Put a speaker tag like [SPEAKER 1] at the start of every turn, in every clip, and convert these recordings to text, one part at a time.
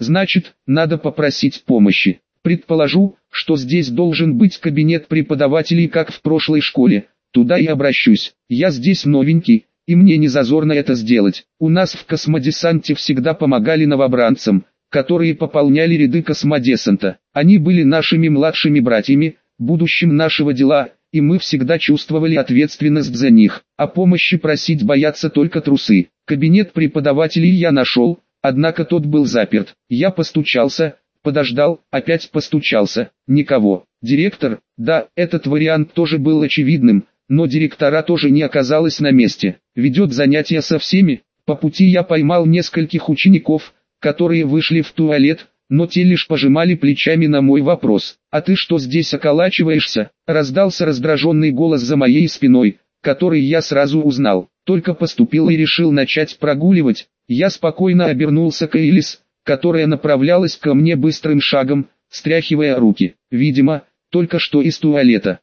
[SPEAKER 1] Значит, надо попросить помощи. Предположу, что здесь должен быть кабинет преподавателей, как в прошлой школе. Туда и обращусь. Я здесь новенький, и мне не зазорно это сделать. У нас в космодесанте всегда помогали новобранцам, которые пополняли ряды космодесанта. Они были нашими младшими братьями, будущим нашего дела, и мы всегда чувствовали ответственность за них. О помощи просить боятся только трусы. Кабинет преподавателей я нашел, однако тот был заперт. Я постучался, подождал, опять постучался. Никого. Директор? Да, этот вариант тоже был очевидным, но директора тоже не оказалось на месте. Ведет занятия со всеми. По пути я поймал нескольких учеников, которые вышли в туалет, но те лишь пожимали плечами на мой вопрос. «А ты что здесь околачиваешься?» Раздался раздраженный голос за моей спиной, который я сразу узнал. Только поступил и решил начать прогуливать. Я спокойно обернулся к Элис, которая направлялась ко мне быстрым шагом, стряхивая руки. Видимо, только что из туалета.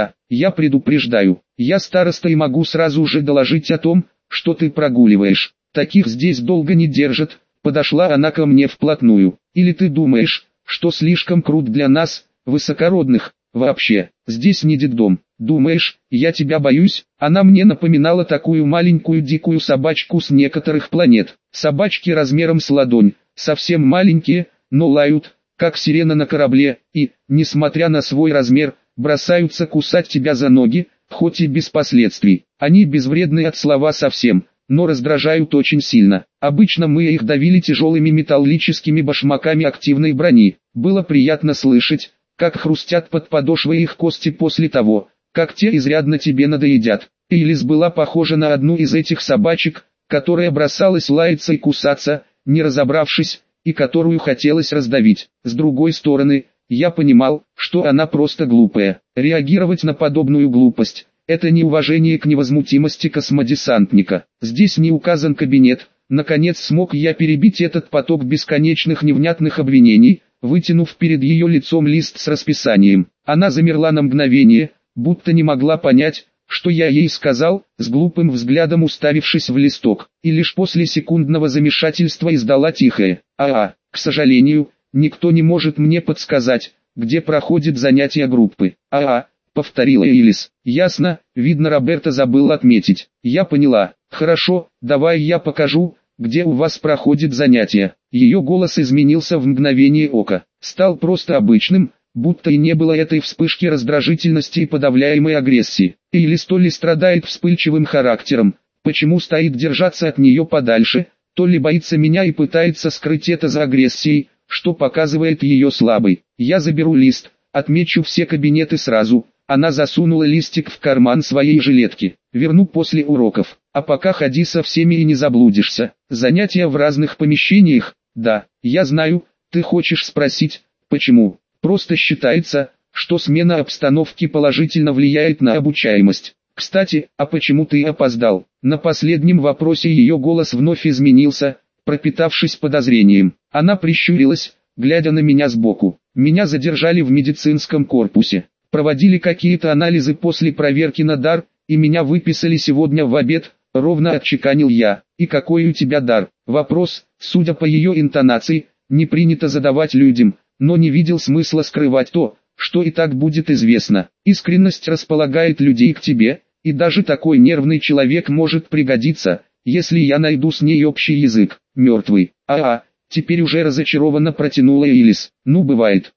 [SPEAKER 1] Я предупреждаю. Я староста и могу сразу же доложить о том, что ты прогуливаешь. Таких здесь долго не держат. Подошла она ко мне вплотную. Или ты думаешь, что слишком крут для нас, высокородных? Вообще, здесь не детдом. Думаешь, я тебя боюсь? Она мне напоминала такую маленькую дикую собачку с некоторых планет. Собачки размером с ладонь, совсем маленькие, но лают, как сирена на корабле, и, несмотря на свой размер, бросаются кусать тебя за ноги, хоть и без последствий. Они безвредны от слова совсем, но раздражают очень сильно. Обычно мы их давили тяжелыми металлическими башмаками активной брони. Было приятно слышать, как хрустят под подошвой их кости после того, как те изрядно тебе надоедят. Элис была похожа на одну из этих собачек, которая бросалась лаяться и кусаться, не разобравшись, и которую хотелось раздавить. С другой стороны, я понимал, что она просто глупая. Реагировать на подобную глупость – это неуважение к невозмутимости космодесантника. Здесь не указан кабинет. Наконец смог я перебить этот поток бесконечных невнятных обвинений, вытянув перед ее лицом лист с расписанием. Она замерла на мгновение, будто не могла понять, что я ей сказал, с глупым взглядом уставившись в листок, и лишь после секундного замешательства издала тихое к сожалению, никто не может мне подсказать, где проходит занятия группы. Повторила Элис. Ясно, видно, Роберта забыл отметить. Я поняла. Хорошо, давай я покажу, где у вас проходит занятие. Ее голос изменился в мгновение ока. Стал просто обычным, будто и не было этой вспышки раздражительности и подавляемой агрессии. Элис то ли страдает вспыльчивым характером, почему стоит держаться от нее подальше, то ли боится меня и пытается скрыть это за агрессией, что показывает ее слабой. Я заберу лист, отмечу все кабинеты сразу. Она засунула листик в карман своей жилетки. Верну после уроков. А пока ходи со всеми и не заблудишься. Занятия в разных помещениях? Да, я знаю, ты хочешь спросить, почему? Просто считается, что смена обстановки положительно влияет на обучаемость. Кстати, а почему ты опоздал? На последнем вопросе ее голос вновь изменился, пропитавшись подозрением. Она прищурилась, глядя на меня сбоку. Меня задержали в медицинском корпусе. Проводили какие-то анализы после проверки на дар, и меня выписали сегодня в обед, ровно отчеканил я. И какой у тебя дар? Вопрос, судя по ее интонации, не принято задавать людям, но не видел смысла скрывать то, что и так будет известно. Искренность располагает людей к тебе, и даже такой нервный человек может пригодиться, если я найду с ней общий язык. Мертвый. Теперь уже разочарованно протянула Элис. Ну бывает,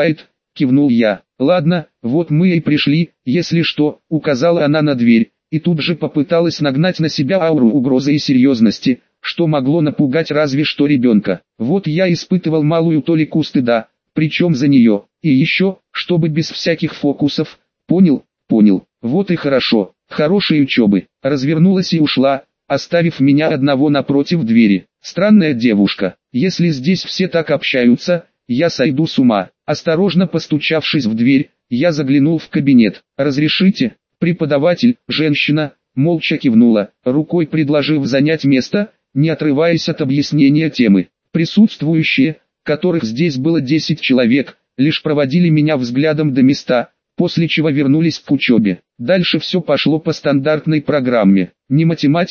[SPEAKER 1] кивнул я. Ладно, вот мы и пришли, если что, указала она на дверь, и тут же попыталась нагнать на себя ауру угрозы и серьезности, что могло напугать разве что ребенка. Вот я испытывал малую толику стыда, причем за нее, и еще, чтобы без всяких фокусов. Понял, вот и хорошо, хорошей учебы. Развернулась и ушла, оставив меня одного напротив двери. Странная девушка, если здесь все так общаются, я сойду с ума. Осторожно постучавшись в дверь, я заглянул в кабинет. «Разрешите?» Преподаватель, женщина, молча кивнула, рукой предложив занять место, не отрываясь от объяснения темы. Присутствующие, которых здесь было 10 человек, лишь проводили меня взглядом до места, после чего вернулись к учебе. Дальше все пошло по стандартной программе. Не математика,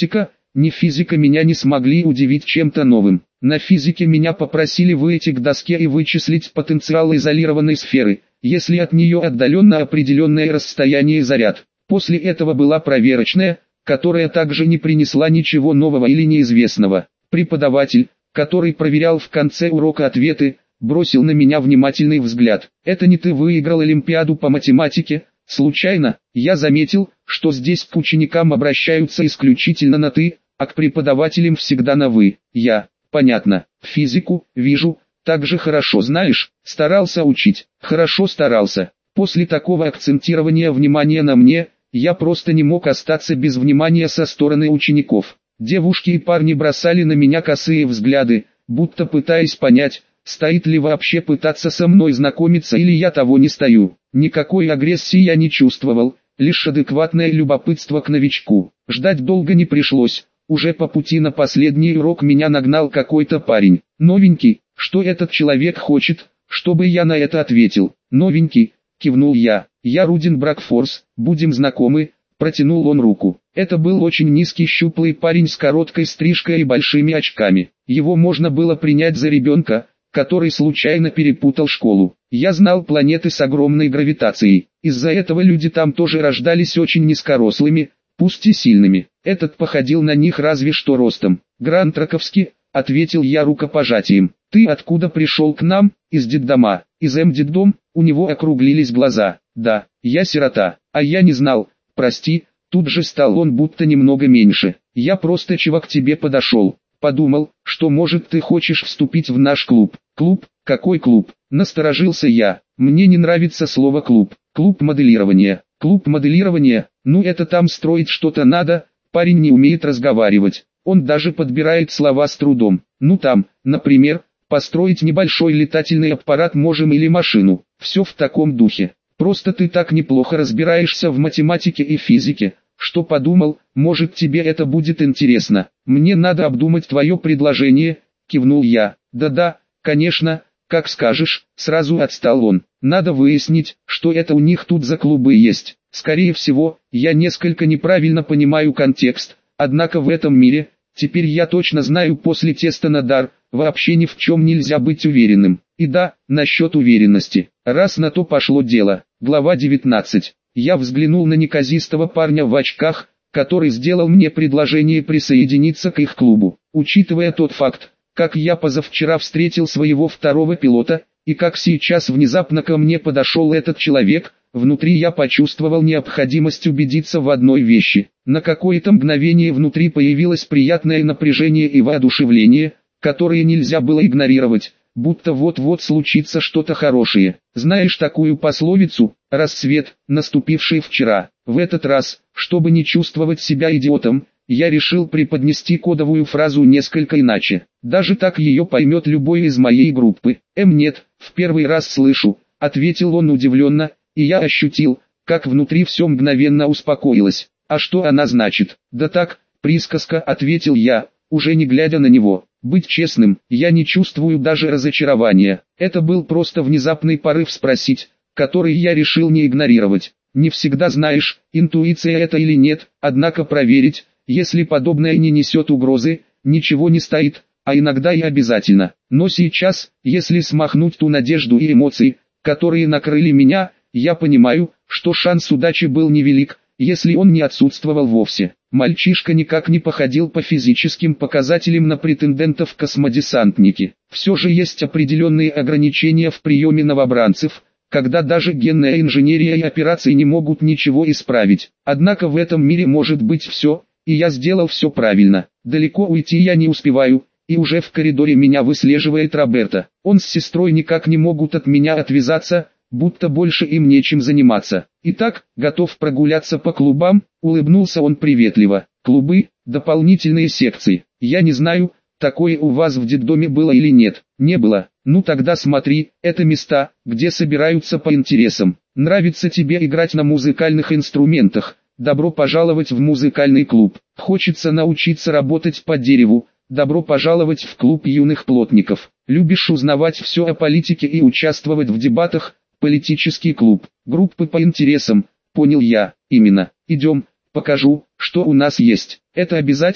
[SPEAKER 1] ни физика меня не смогли удивить чем-то новым. На физике меня попросили выйти к доске и вычислить потенциал изолированной сферы, если от нее отдаленно определенное расстояние и заряд. После этого была проверочная, которая также не принесла ничего нового или неизвестного. Преподаватель, который проверял в конце урока ответы, бросил на меня внимательный взгляд. «Это не ты выиграл Олимпиаду по математике, случайно?» Я заметил, что здесь к ученикам обращаются исключительно на «ты», а к преподавателям всегда на «вы». Понятно. Физику, вижу, также хорошо знаешь, старался учить. Хорошо старался. После такого акцентирования внимания на мне, я просто не мог остаться без внимания со стороны учеников. Девушки и парни бросали на меня косые взгляды, будто пытаясь понять, стоит ли вообще пытаться со мной знакомиться или я того не стою. Никакой агрессии я не чувствовал, лишь адекватное любопытство к новичку. Ждать долго не пришлось. Уже по пути на последний урок меня нагнал какой-то парень. «Новенький, что этот человек хочет, чтобы я на это ответил?» «Новенький», кивнул я. «Я Рудин Бракфорс, будем знакомы», протянул он руку. Это был очень низкий щуплый парень с короткой стрижкой и большими очками. Его можно было принять за ребенка, который случайно перепутал школу. Я знал планеты с огромной гравитацией. Из-за этого люди там тоже рождались очень низкорослыми, пусть и сильными. Этот походил на них разве что ростом. «Грант Раковский», ответил я рукопожатием. «Ты откуда пришел к нам?» «Из детдома». «Из детдом?» У него округлились глаза. «Да, я сирота». «А я не знал, прости». Тут же стал он будто немного меньше. «Я просто чувак к тебе подошел. Подумал, что может ты хочешь вступить в наш клуб». «Клуб? Какой клуб?» Насторожился я. «Мне не нравится слово клуб. Клуб моделирования». «Клуб моделирования? Ну это там строить что-то надо». Парень не умеет разговаривать. Он даже подбирает слова с трудом. «Ну там, например, построить небольшой летательный аппарат можем или машину». Все в таком духе. «Просто ты так неплохо разбираешься в математике и физике, что подумал, может тебе это будет интересно. Мне надо обдумать твое предложение», кивнул я. «Да-да, конечно, как скажешь», сразу отстал он. «Надо выяснить, что это у них тут за клубы есть. Скорее всего, я несколько неправильно понимаю контекст, однако в этом мире, теперь я точно знаю после теста на дар, вообще ни в чем нельзя быть уверенным. И да, насчет уверенности, раз на то пошло дело». Глава 19. Я взглянул на неказистого парня в очках, который сделал мне предложение присоединиться к их клубу. Учитывая тот факт, как я позавчера встретил своего второго пилота, и как сейчас внезапно ко мне подошел этот человек, внутри я почувствовал необходимость убедиться в одной вещи. На какое-то мгновение внутри появилось приятное напряжение и воодушевление, которые нельзя было игнорировать, будто вот-вот случится что-то хорошее. Знаешь такую пословицу «Рассвет, наступивший вчера»? В этот раз, чтобы не чувствовать себя идиотом, я решил преподнести кодовую фразу несколько иначе. Даже так ее поймет любой из моей группы. Нет, в первый раз слышу, ответил он удивленно, и я ощутил, как внутри все мгновенно успокоилось. А что она значит? Да так, присказка, ответил я, уже не глядя на него. Быть честным, я не чувствую даже разочарования. Это был просто внезапный порыв спросить, который я решил не игнорировать. Не всегда знаешь, интуиция это или нет, однако проверить, если подобное не несет угрозы, ничего не стоит, а иногда и обязательно. Но сейчас, если смахнуть ту надежду и эмоции, которые накрыли меня, я понимаю, что шанс удачи был невелик, если он не отсутствовал вовсе. Мальчишка никак не походил по физическим показателям на претендентов в космодесантники. Все же есть определенные ограничения в приеме новобранцев, когда даже генная инженерия и операции не могут ничего исправить. Однако в этом мире может быть все, и я сделал все правильно. Далеко уйти я не успеваю, и уже в коридоре меня выслеживает Роберто. Он с сестрой никак не могут от меня отвязаться, будто больше им нечем заниматься. «Итак, готов прогуляться по клубам?» — улыбнулся он приветливо. «Клубы, дополнительные секции. Я не знаю, такое у вас в детдоме было или нет». «Не было». «Ну тогда смотри, это места, где собираются по интересам. Нравится тебе играть на музыкальных инструментах? Добро пожаловать в музыкальный клуб. Хочется научиться работать по дереву? Добро пожаловать в клуб юных плотников. Любишь узнавать все о политике и участвовать в дебатах? Политический клуб. Группы по интересам». «Понял я, именно. Идем, покажу, что у нас есть». «Это обязательно?»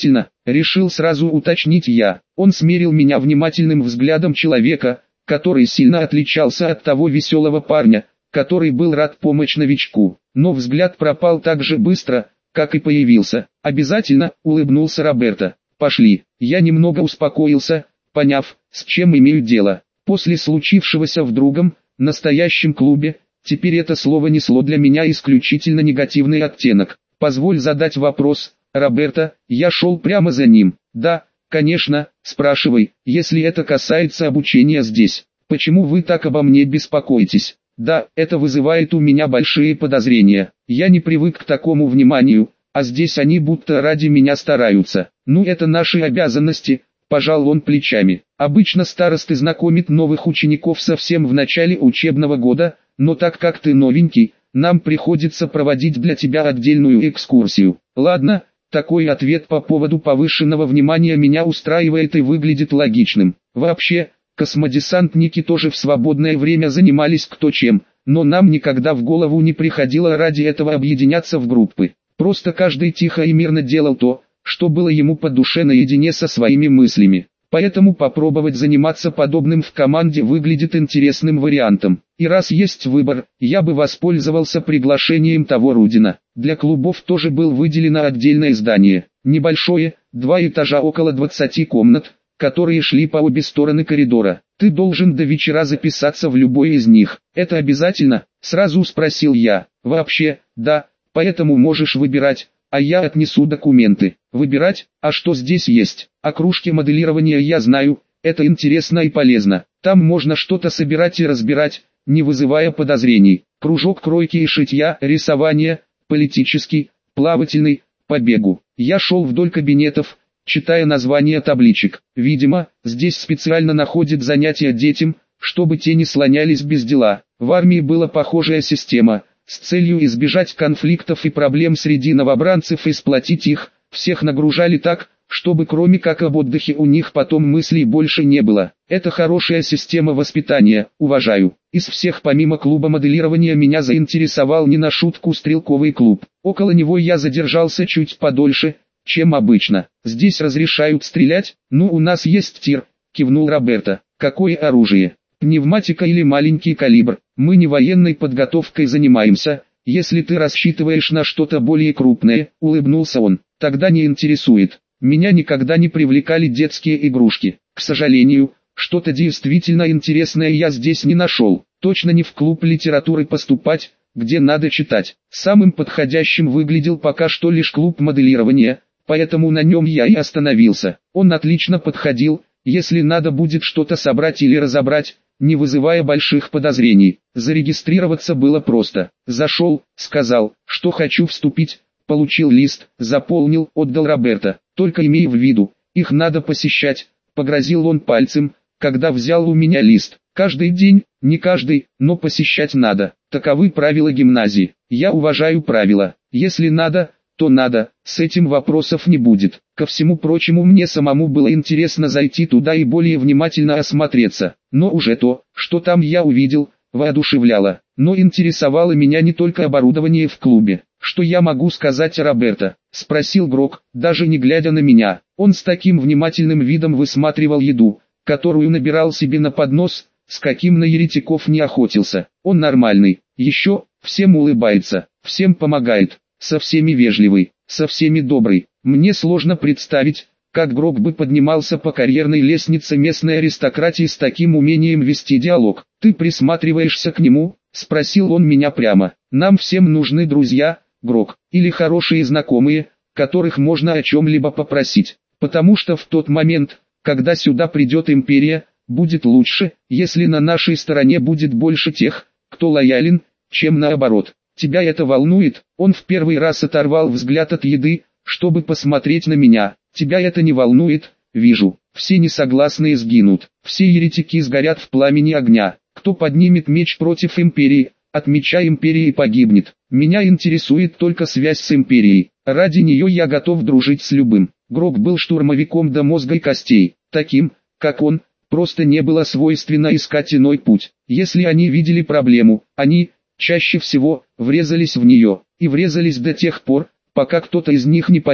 [SPEAKER 1] Решил сразу уточнить я. Он смерил меня внимательным взглядом человека, который сильно отличался от того веселого парня, который был рад помочь новичку. Но взгляд пропал так же быстро, как и появился. «Обязательно», — улыбнулся Роберто. «Пошли». Я немного успокоился, поняв, с чем имею дело. После случившегося в другом, настоящем клубе, теперь это слово несло для меня исключительно негативный оттенок. «Позволь задать вопрос, Роберто», я шел прямо за ним. «Да, конечно, спрашивай, если это касается обучения здесь. Почему вы так обо мне беспокоитесь?» «Да, это вызывает у меня большие подозрения. Я не привык к такому вниманию, а здесь они будто ради меня стараются. Ну это наши обязанности», пожал он плечами. «Обычно старосты знакомят новых учеников совсем в начале учебного года, но так как ты новенький, нам приходится проводить для тебя отдельную экскурсию». «Ладно». Такой ответ по поводу повышенного внимания меня устраивает и выглядит логичным. Вообще, космодесантники тоже в свободное время занимались кто чем, но нам никогда в голову не приходило ради этого объединяться в группы. Просто каждый тихо и мирно делал то, что было ему по душе наедине со своими мыслями. Поэтому попробовать заниматься подобным в команде выглядит интересным вариантом. И раз есть выбор, я бы воспользовался приглашением того Рудина. Для клубов тоже было выделено отдельное здание. Небольшое, 2 этажа, около 20 комнат, которые шли по обе стороны коридора. «Ты должен до вечера записаться в любой из них. Это обязательно?» — сразу спросил я. «Вообще, да, поэтому можешь выбирать, а я отнесу документы». «Выбирать? А что здесь есть?» «О кружке моделирования я знаю, это интересно и полезно. Там можно что-то собирать и разбирать, не вызывая подозрений. Кружок кройки и шитья, рисования, политический, плавательный, по бегу». Я шел вдоль кабинетов, читая названия табличек. Видимо, здесь специально находят занятия детям, чтобы те не слонялись без дела. В армии была похожая система, с целью избежать конфликтов и проблем среди новобранцев и сплотить их. Всех нагружали так, чтобы кроме как об отдыхе у них потом мыслей больше не было. Это хорошая система воспитания, уважаю. Из всех помимо клуба моделирования меня заинтересовал не на шутку стрелковый клуб. Около него я задержался чуть подольше, чем обычно. «Здесь разрешают стрелять?» «Ну у нас есть тир», кивнул Роберто. «Какое оружие? Пневматика или маленький калибр?» «Мы не военной подготовкой занимаемся, если ты рассчитываешь на что-то более крупное», улыбнулся он. «Тогда не интересует. Меня никогда не привлекали детские игрушки. К сожалению, что-то действительно интересное я здесь не нашел. Точно не в клуб литературы поступать, где надо читать. Самым подходящим выглядел пока что лишь клуб моделирования, поэтому на нем я и остановился. Он отлично подходил, если надо будет что-то собрать или разобрать, не вызывая больших подозрений. Зарегистрироваться было просто. Зашел, сказал, что хочу вступить, получил лист, заполнил, отдал Роберто. «Только имей в виду, их надо посещать», погрозил он пальцем, когда взял у меня лист. «Каждый день, не каждый, но посещать надо. Таковы правила гимназии. Я уважаю правила. Если надо, то надо, с этим вопросов не будет. Ко всему прочему мне самому было интересно зайти туда и более внимательно осмотреться. Но уже то, что там я увидел, воодушевляло. Но интересовало меня не только оборудование в клубе. «Что я могу сказать о Роберто?» — спросил Грок, даже не глядя на меня. Он с таким внимательным видом высматривал еду, которую набирал себе на поднос, с каким на еретиков не охотился. «Он нормальный, еще, всем улыбается, всем помогает, со всеми вежливый, со всеми добрый. Мне сложно представить, как Грок бы поднимался по карьерной лестнице местной аристократии с таким умением вести диалог. Ты присматриваешься к нему?» — спросил он меня прямо. «Нам всем нужны друзья, Грок, или хорошие знакомые, которых можно о чем-либо попросить, потому что в тот момент, когда сюда придет империя, будет лучше, если на нашей стороне будет больше тех, кто лоялен, чем наоборот. Тебя это волнует?» Он в первый раз оторвал взгляд от еды, чтобы посмотреть на меня. «Тебя это не волнует?» «Вижу, все несогласные сгинут, все еретики сгорят в пламени огня. Кто поднимет меч против империи, от меча империи погибнет. Меня интересует только связь с империей. Ради нее я готов дружить с любым». Грок был штурмовиком до мозга и костей. Таким, как он, просто не было свойственно искать иной путь. Если они видели проблему, они, чаще всего, врезались в нее. И врезались до тех пор, пока кто-то из них не падет.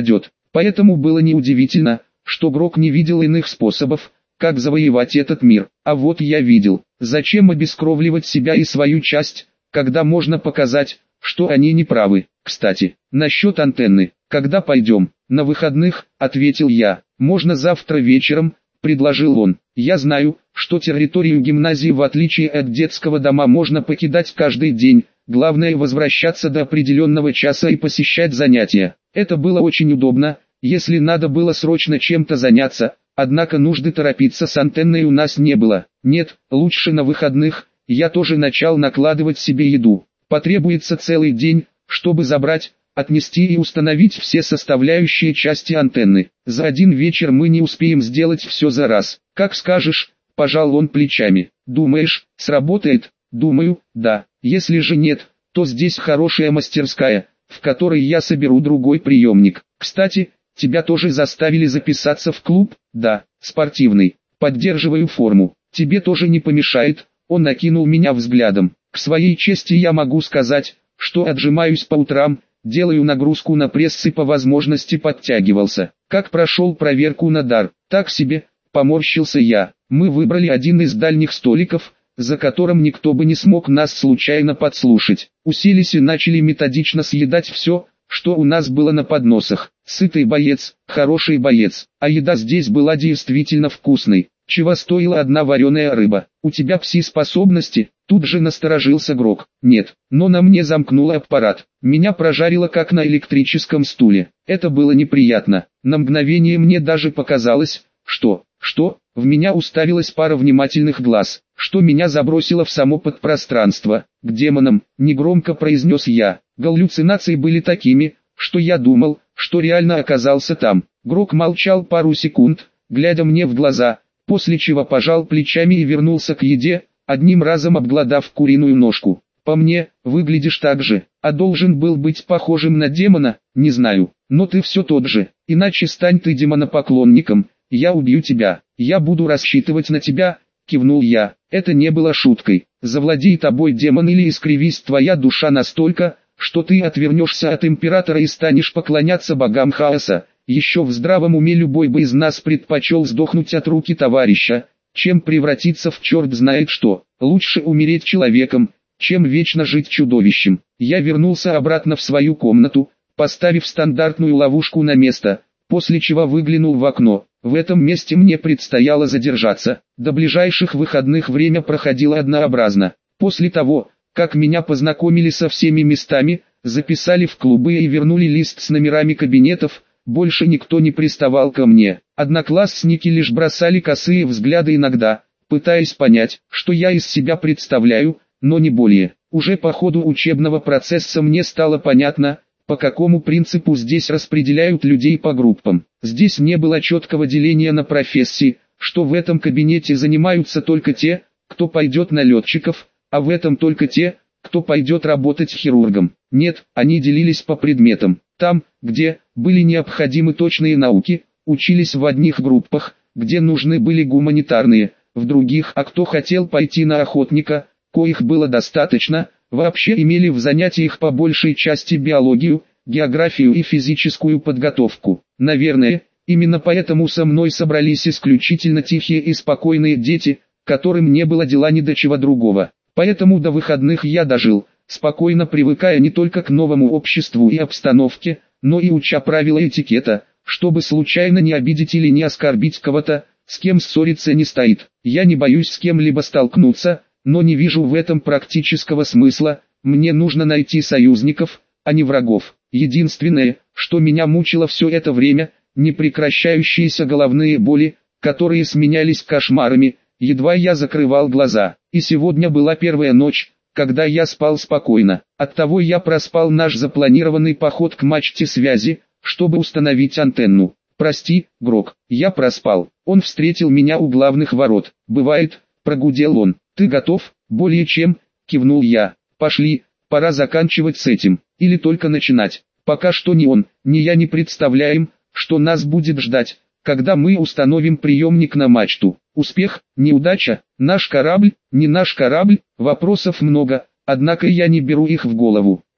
[SPEAKER 1] Поэтому было неудивительно, что Грок не видел иных способов, как завоевать этот мир. А вот я видел. Зачем обескровливать себя и свою часть, когда можно показать, что они не правы. Кстати, насчет антенны. Когда пойдем? На выходных, ответил я. Можно завтра вечером, предложил он. Я знаю, что территорию гимназии в отличие от детского дома можно покидать каждый день. Главное возвращаться до определенного часа и посещать занятия. Это было очень удобно, если надо было срочно чем-то заняться, однако нужды торопиться с антенной у нас не было. Нет, лучше на выходных. Я тоже начал накладывать себе еду. Потребуется целый день, чтобы забрать, отнести и установить все составляющие части антенны. За один вечер мы не успеем сделать все за раз. Как скажешь, пожал он плечами. Думаешь, сработает? Думаю, да. Если же нет, то здесь хорошая мастерская, в которой я соберу другой приемник. Кстати, тебя тоже заставили записаться в клуб? Да, спортивный. Поддерживаю форму. Тебе тоже не помешает. Он накинул меня взглядом. К своей чести я могу сказать, что отжимаюсь по утрам, делаю нагрузку на пресс и по возможности подтягивался. Как прошел проверку на дар? Так себе, поморщился я. Мы выбрали один из дальних столиков, за которым никто бы не смог нас случайно подслушать. Уселись и начали методично съедать все, что у нас было на подносах. Сытый боец, хороший боец, а еда здесь была действительно вкусной. Чего стоила одна вареная рыба? У тебя пси-способности? Тут же насторожился Грок. Нет, но на мне замкнул аппарат. Меня прожарило как на электрическом стуле. Это было неприятно. На мгновение мне даже показалось, что, в меня уставилась пара внимательных глаз, что меня забросило в само подпространство. К демонам, негромко произнес я. Галлюцинации были такими, что я думал, что реально оказался там. Грок молчал пару секунд, глядя мне в глаза, после чего пожал плечами и вернулся к еде, одним разом обглодав куриную ножку. По мне, выглядишь так же, а должен был быть похожим на демона, не знаю, но ты все тот же, иначе стань ты демонопоклонником, я убью тебя, я буду рассчитывать на тебя, кивнул я, это не было шуткой, завладей тобой демон или искривись твоя душа настолько, что ты отвернешься от императора и станешь поклоняться богам хаоса. Еще в здравом уме любой бы из нас предпочел сдохнуть от руки товарища, чем превратиться в черт знает что. Лучше умереть человеком, чем вечно жить чудовищем. Я вернулся обратно в свою комнату, поставив стандартную ловушку на место, после чего выглянул в окно. В этом месте мне предстояло задержаться. До ближайших выходных время проходило однообразно. После того, как меня познакомили со всеми местами, записали в клубы и вернули лист с номерами кабинетов, больше никто не приставал ко мне. Одноклассники лишь бросали косые взгляды иногда, пытаясь понять, что я из себя представляю, но не более. Уже по ходу учебного процесса мне стало понятно, по какому принципу здесь распределяют людей по группам. Здесь не было четкого деления на профессии, что в этом кабинете занимаются только те, кто пойдет на летчиков, а в этом только те, кто пойдет работать хирургом. Нет, они делились по предметам. Там, где были необходимы точные науки, учились в одних группах, где нужны были гуманитарные, в других, а кто хотел пойти на охотника, коих было достаточно, вообще имели в занятиях по большей части биологию, географию и физическую подготовку. Наверное, именно поэтому со мной собрались исключительно тихие и спокойные дети, которым не было дела ни до чего другого. Поэтому до выходных я дожил, спокойно привыкая не только к новому обществу и обстановке, но и уча правила этикета, чтобы случайно не обидеть или не оскорбить кого-то, с кем ссориться не стоит. Я не боюсь с кем-либо столкнуться, но не вижу в этом практического смысла. Мне нужно найти союзников, а не врагов. Единственное, что меня мучило все это время, непрекращающиеся головные боли, которые сменялись кошмарами, едва я закрывал глаза. И сегодня была первая ночь, когда я спал спокойно. Оттого я проспал наш запланированный поход к мачте связи, чтобы установить антенну. Прости, Грок, я проспал. Он встретил меня у главных ворот. Бывает, прогудел он. Ты готов? Более чем, кивнул я. Пошли, пора заканчивать с этим. Или только начинать. Пока что ни он, ни я не представляем, что нас будет ждать, когда мы установим приемник на мачту. Успех, неудача, наш корабль, не наш корабль, вопросов много, однако я не беру их в голову.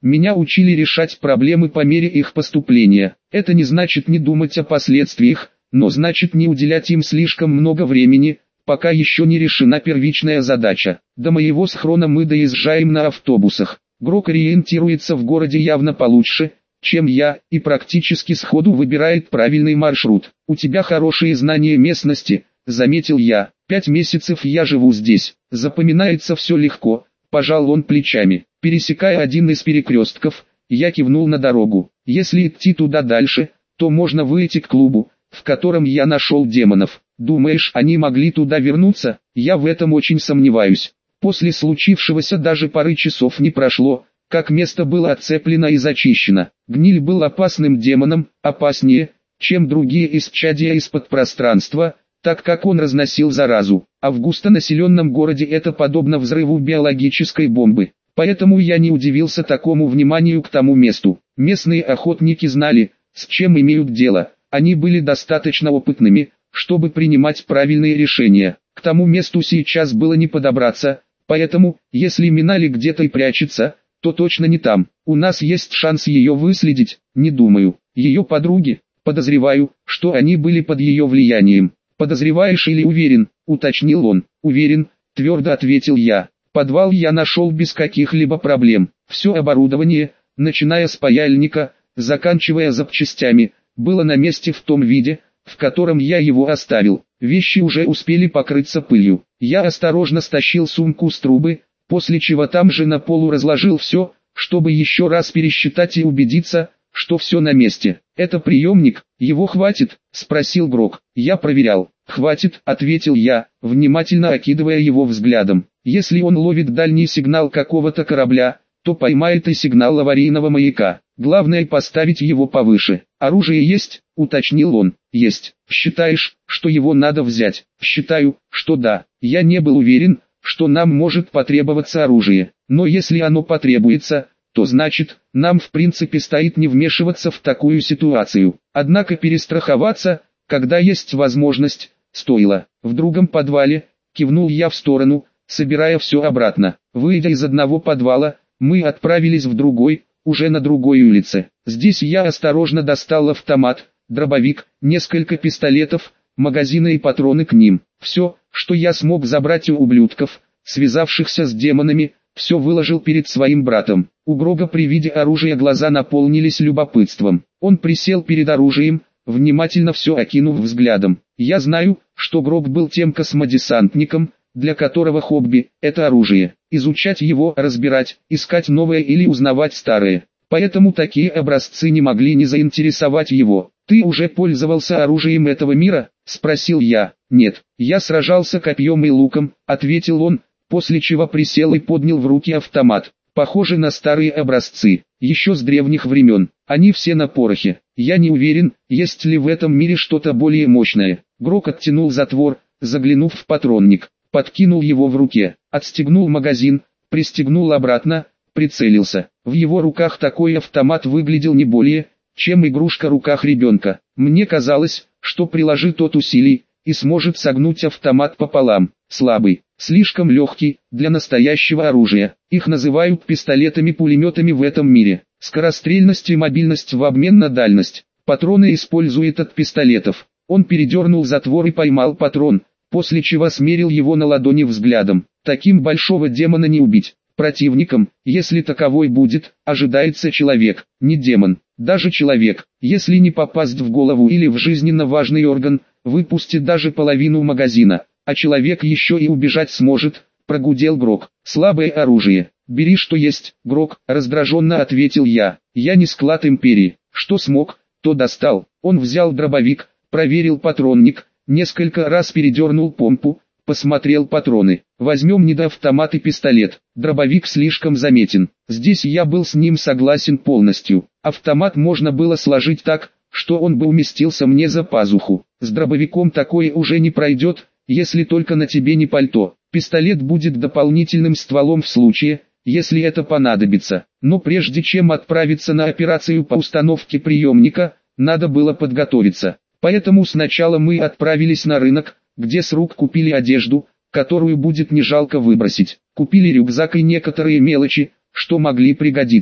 [SPEAKER 1] Меня учили решать проблемы по мере их поступления. Это не значит не думать о последствиях, но значит не уделять им слишком много времени, пока еще не решена первичная задача. До моего схрона мы доезжаем на автобусах. Грок ориентируется в городе явно получше, чем я, и практически сходу выбирает правильный маршрут. «У тебя хорошие знания местности», — заметил я. 5 месяцев я живу здесь. Запоминается все легко, пожал он плечами. Пересекая один из перекрестков, я кивнул на дорогу. Если идти туда дальше, то можно выйти к клубу, в котором я нашел демонов. Думаешь, они могли туда вернуться? Я в этом очень сомневаюсь. После случившегося даже пары часов не прошло, как место было оцеплено и зачищено. Гниль был опасным демоном, опаснее, чем другие исчадия из-под пространства, так как он разносил заразу, а в густонаселенном городе это подобно взрыву биологической бомбы. Поэтому я не удивился такому вниманию к тому месту. Местные охотники знали, с чем имеют дело, они были достаточно опытными, чтобы принимать правильные решения. К тому месту сейчас было не подобраться, поэтому, если Минали где-то и прячется, то точно не там. У нас есть шанс ее выследить, не думаю. Ее подруги, подозреваю, что они были под ее влиянием. «Подозреваешь или уверен?» — уточнил он. «Уверен», — твердо ответил я. Подвал я нашел без каких-либо проблем. Все оборудование, начиная с паяльника, заканчивая запчастями, было на месте в том виде, в котором я его оставил. Вещи уже успели покрыться пылью. Я осторожно стащил сумку с трубы, после чего там же на полу разложил все, чтобы еще раз пересчитать и убедиться, что все на месте. «Это приемник, его хватит?» — спросил Грок. Я проверял. «Хватит», — ответил я, внимательно окидывая его взглядом. «Если он ловит дальний сигнал какого-то корабля, то поймает и сигнал аварийного маяка. Главное поставить его повыше». «Оружие есть?» — уточнил он. «Есть. Считаешь, что его надо взять?» «Считаю, что да. Я не был уверен, что нам может потребоваться оружие. Но если оно потребуется, то значит, нам в принципе стоит не вмешиваться в такую ситуацию. Однако перестраховаться, когда есть возможность, стоило. В другом подвале, кивнул я в сторону, собирая все обратно. Выйдя из одного подвала, мы отправились в другой, уже на другой улице. Здесь я осторожно достал автомат, дробовик, несколько пистолетов, магазины и патроны к ним. Все, что я смог забрать у ублюдков, связавшихся с демонами, все выложил перед своим братом. У Грога при виде оружия глаза наполнились любопытством. Он присел перед оружием, внимательно все окинув взглядом. Я знаю, что Грог был тем космодесантником, для которого хобби – это оружие. Изучать его, разбирать, искать новое или узнавать старое. Поэтому такие образцы не могли не заинтересовать его. «Ты уже пользовался оружием этого мира?» – спросил я. «Нет, я сражался копьем и луком», – ответил он, после чего присел и поднял в руки автомат. Похожи на старые образцы, еще с древних времен. Они все на порохе. Я не уверен, есть ли в этом мире что-то более мощное. Грок оттянул затвор, заглянув в патронник, подкинул его в руке, отстегнул магазин, пристегнул обратно, прицелился. В его руках такой автомат выглядел не более, чем игрушка в руках ребенка. Мне казалось, что приложит тот усилий, и сможет согнуть автомат пополам. Слабый, слишком легкий, для настоящего оружия. Их называют пистолетами-пулеметами в этом мире. Скорострельность и мобильность в обмен на дальность. Патроны использует от пистолетов. Он передернул затвор и поймал патрон, после чего смерил его на ладони взглядом. Таким большого демона не убить. Противником, если таковой будет, ожидается человек, не демон. Даже человек, если не попасть в голову или в жизненно важный орган, выпустит даже половину магазина, а человек еще и убежать сможет, прогудел Грок. Слабое оружие. Бери что есть, Грок, раздраженно ответил я. Я не склад империи. Что смог, то достал. Он взял дробовик, проверил патронник, несколько раз передернул помпу, посмотрел патроны. Возьмем недоавтомат и пистолет. Дробовик слишком заметен. Здесь я был с ним согласен полностью. Автомат можно было сложить так, что он бы уместился мне за пазуху. С дробовиком такое уже не пройдет, если только на тебе не пальто. Пистолет будет дополнительным стволом в случае, если это понадобится. Но прежде чем отправиться на операцию по установке приемника, надо было подготовиться. Поэтому сначала мы отправились на рынок, где с рук купили одежду, которую будет не жалко выбросить. Купили рюкзак и некоторые мелочи, что могли пригодиться.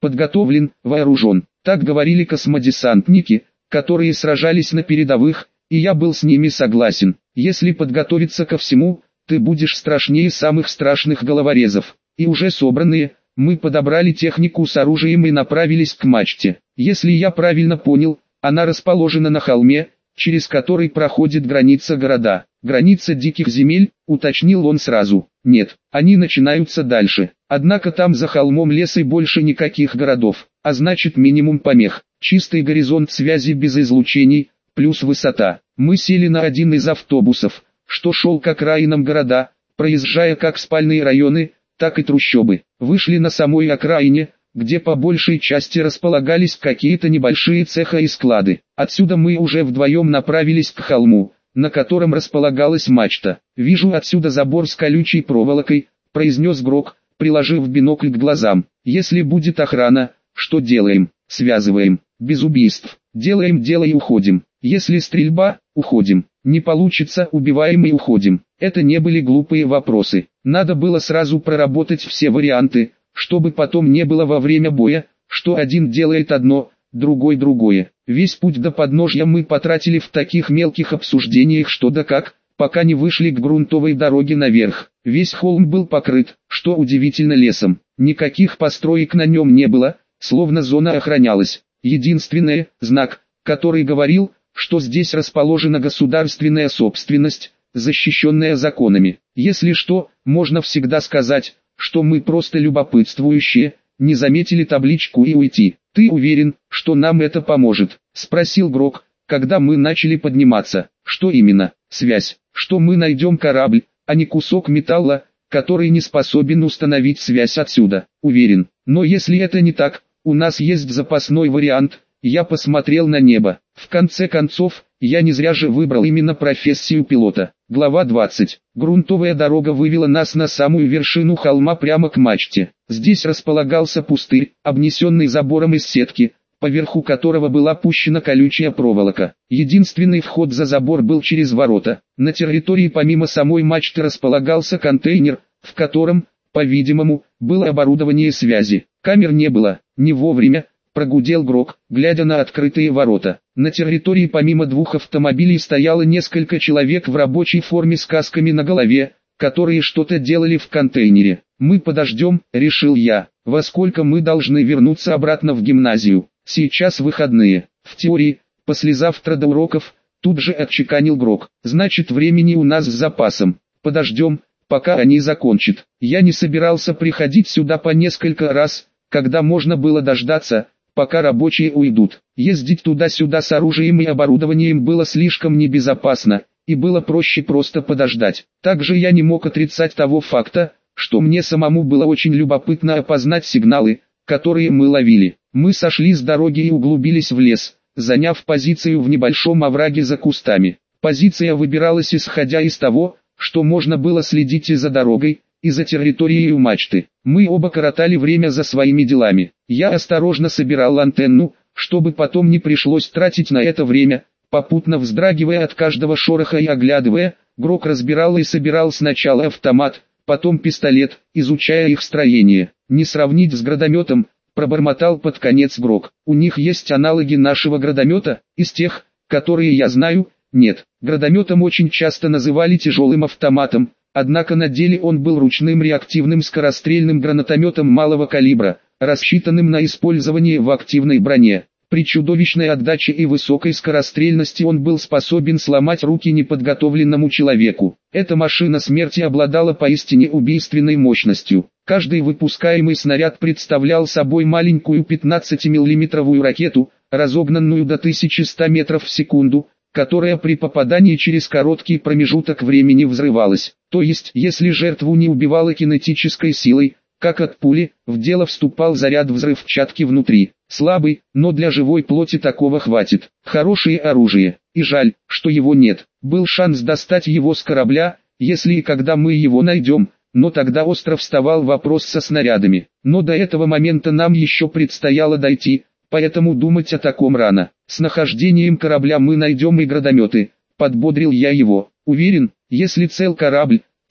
[SPEAKER 1] подготовлен, вооружен. Так говорили космодесантники, которые сражались на передовых, и я был с ними согласен. Если подготовиться ко всему, ты будешь страшнее самых страшных головорезов. И уже собранные, мы подобрали технику с оружием и направились к мачте. Если я правильно понял, она расположена на холме, через который проходит граница города. Граница диких земель, уточнил он сразу. Нет, они начинаются дальше. Однако там за холмом лес и больше никаких городов, а значит минимум помех. Чистый горизонт связи без излучений, плюс высота. Мы сели на один из автобусов, что шел к окраинам города, проезжая как спальные районы, так и трущобы. Вышли на самой окраине, где по большей части располагались какие-то небольшие цеха и склады. Отсюда мы уже вдвоем направились к холму, на котором располагалась мачта. «Вижу отсюда забор с колючей проволокой», — произнес Грок, приложив бинокль к глазам. «Если будет охрана, что делаем? Связываем. Без убийств. Делаем дело и уходим. Если стрельба, уходим. Не получится, убиваем и уходим». Это не были глупые вопросы. Надо было сразу проработать все варианты, чтобы потом не было во время боя, что один делает одно, другой другое. Весь путь до подножья мы потратили в таких мелких обсуждениях что да как, пока не вышли к грунтовой дороге наверх. Весь холм был покрыт, что удивительно, лесом. Никаких построек на нем не было, словно зона охранялась. Единственный знак, который говорил, что здесь расположена государственная собственность, защищенная законами. Если что, можно всегда сказать, что мы просто любопытствующие, не заметили табличку и уйти. «Ты уверен, что нам это поможет?» — спросил Грок, когда мы начали подниматься. «Что именно? Связь. Что мы найдем корабль, а не кусок металла, который не способен установить связь отсюда. Уверен. Но если это не так, у нас есть запасной вариант». Я посмотрел на небо. В конце концов, я не зря же выбрал именно профессию пилота. Глава 20. Грунтовая дорога вывела нас на самую вершину холма прямо к мачте. Здесь располагался пустырь, обнесенный забором из сетки, поверху которого была пущена колючая проволока. Единственный вход за забор был через ворота. На территории помимо самой мачты располагался контейнер, в котором, по-видимому, было оборудование связи. Камер не было. Не вовремя прогудел Грок, глядя на открытые ворота. На территории помимо двух автомобилей стояло несколько человек в рабочей форме с касками на голове, которые что-то делали в контейнере. «Мы подождем», — решил я. «Во сколько мы должны вернуться обратно в гимназию?» «Сейчас выходные. В теории, послезавтра до уроков», — тут же отчеканил Грок. «Значит, времени у нас с запасом. Подождем, пока они закончат». Я не собирался приходить сюда по несколько раз, когда можно было дождаться, пока рабочие уйдут. Ездить туда-сюда с оружием и оборудованием было слишком небезопасно, и было проще просто подождать. Также я не мог отрицать того факта, что мне самому было очень любопытно опознать сигналы, которые мы ловили. Мы сошли с дороги и углубились в лес, заняв позицию в небольшом овраге за кустами. Позиция выбиралась исходя из того, что можно было следить и за дорогой, и за территорией у мачты. Мы оба коротали время за своими делами. Я осторожно собирал антенну, чтобы потом не пришлось тратить на это время, попутно вздрагивая от каждого шороха и оглядывая. Грок разбирал и собирал сначала автомат, потом пистолет, изучая их строение. «Не сравнить с гранатометом», — пробормотал под конец Грок. «У них есть аналоги нашего гранатомета, из тех, которые я знаю?» «Нет, гранатометом очень часто называли тяжелым автоматом, однако на деле он был ручным реактивным скорострельным гранатометом малого калибра, рассчитанным на использование в активной броне. При чудовищной отдаче и высокой скорострельности он был способен сломать руки неподготовленному человеку. Эта машина смерти обладала поистине убийственной мощностью. Каждый выпускаемый снаряд представлял собой маленькую 15-миллиметровую ракету, разогнанную до 1100 метров в секунду, которая при попадании через короткий промежуток времени взрывалась. То есть, если жертву не убивала кинетической силой, как от пули, в дело вступал заряд взрывчатки внутри. Слабый, но для живой плоти такого хватит. Хорошее оружие, и жаль, что его нет. Был шанс достать его с корабля, если и когда мы его найдем, но тогда остро вставал вопрос со снарядами. Но до этого момента нам еще предстояло дойти, поэтому думать о таком рано. «С нахождением корабля мы найдем и гранатометы», — подбодрил я его. «Уверен, если цел корабль,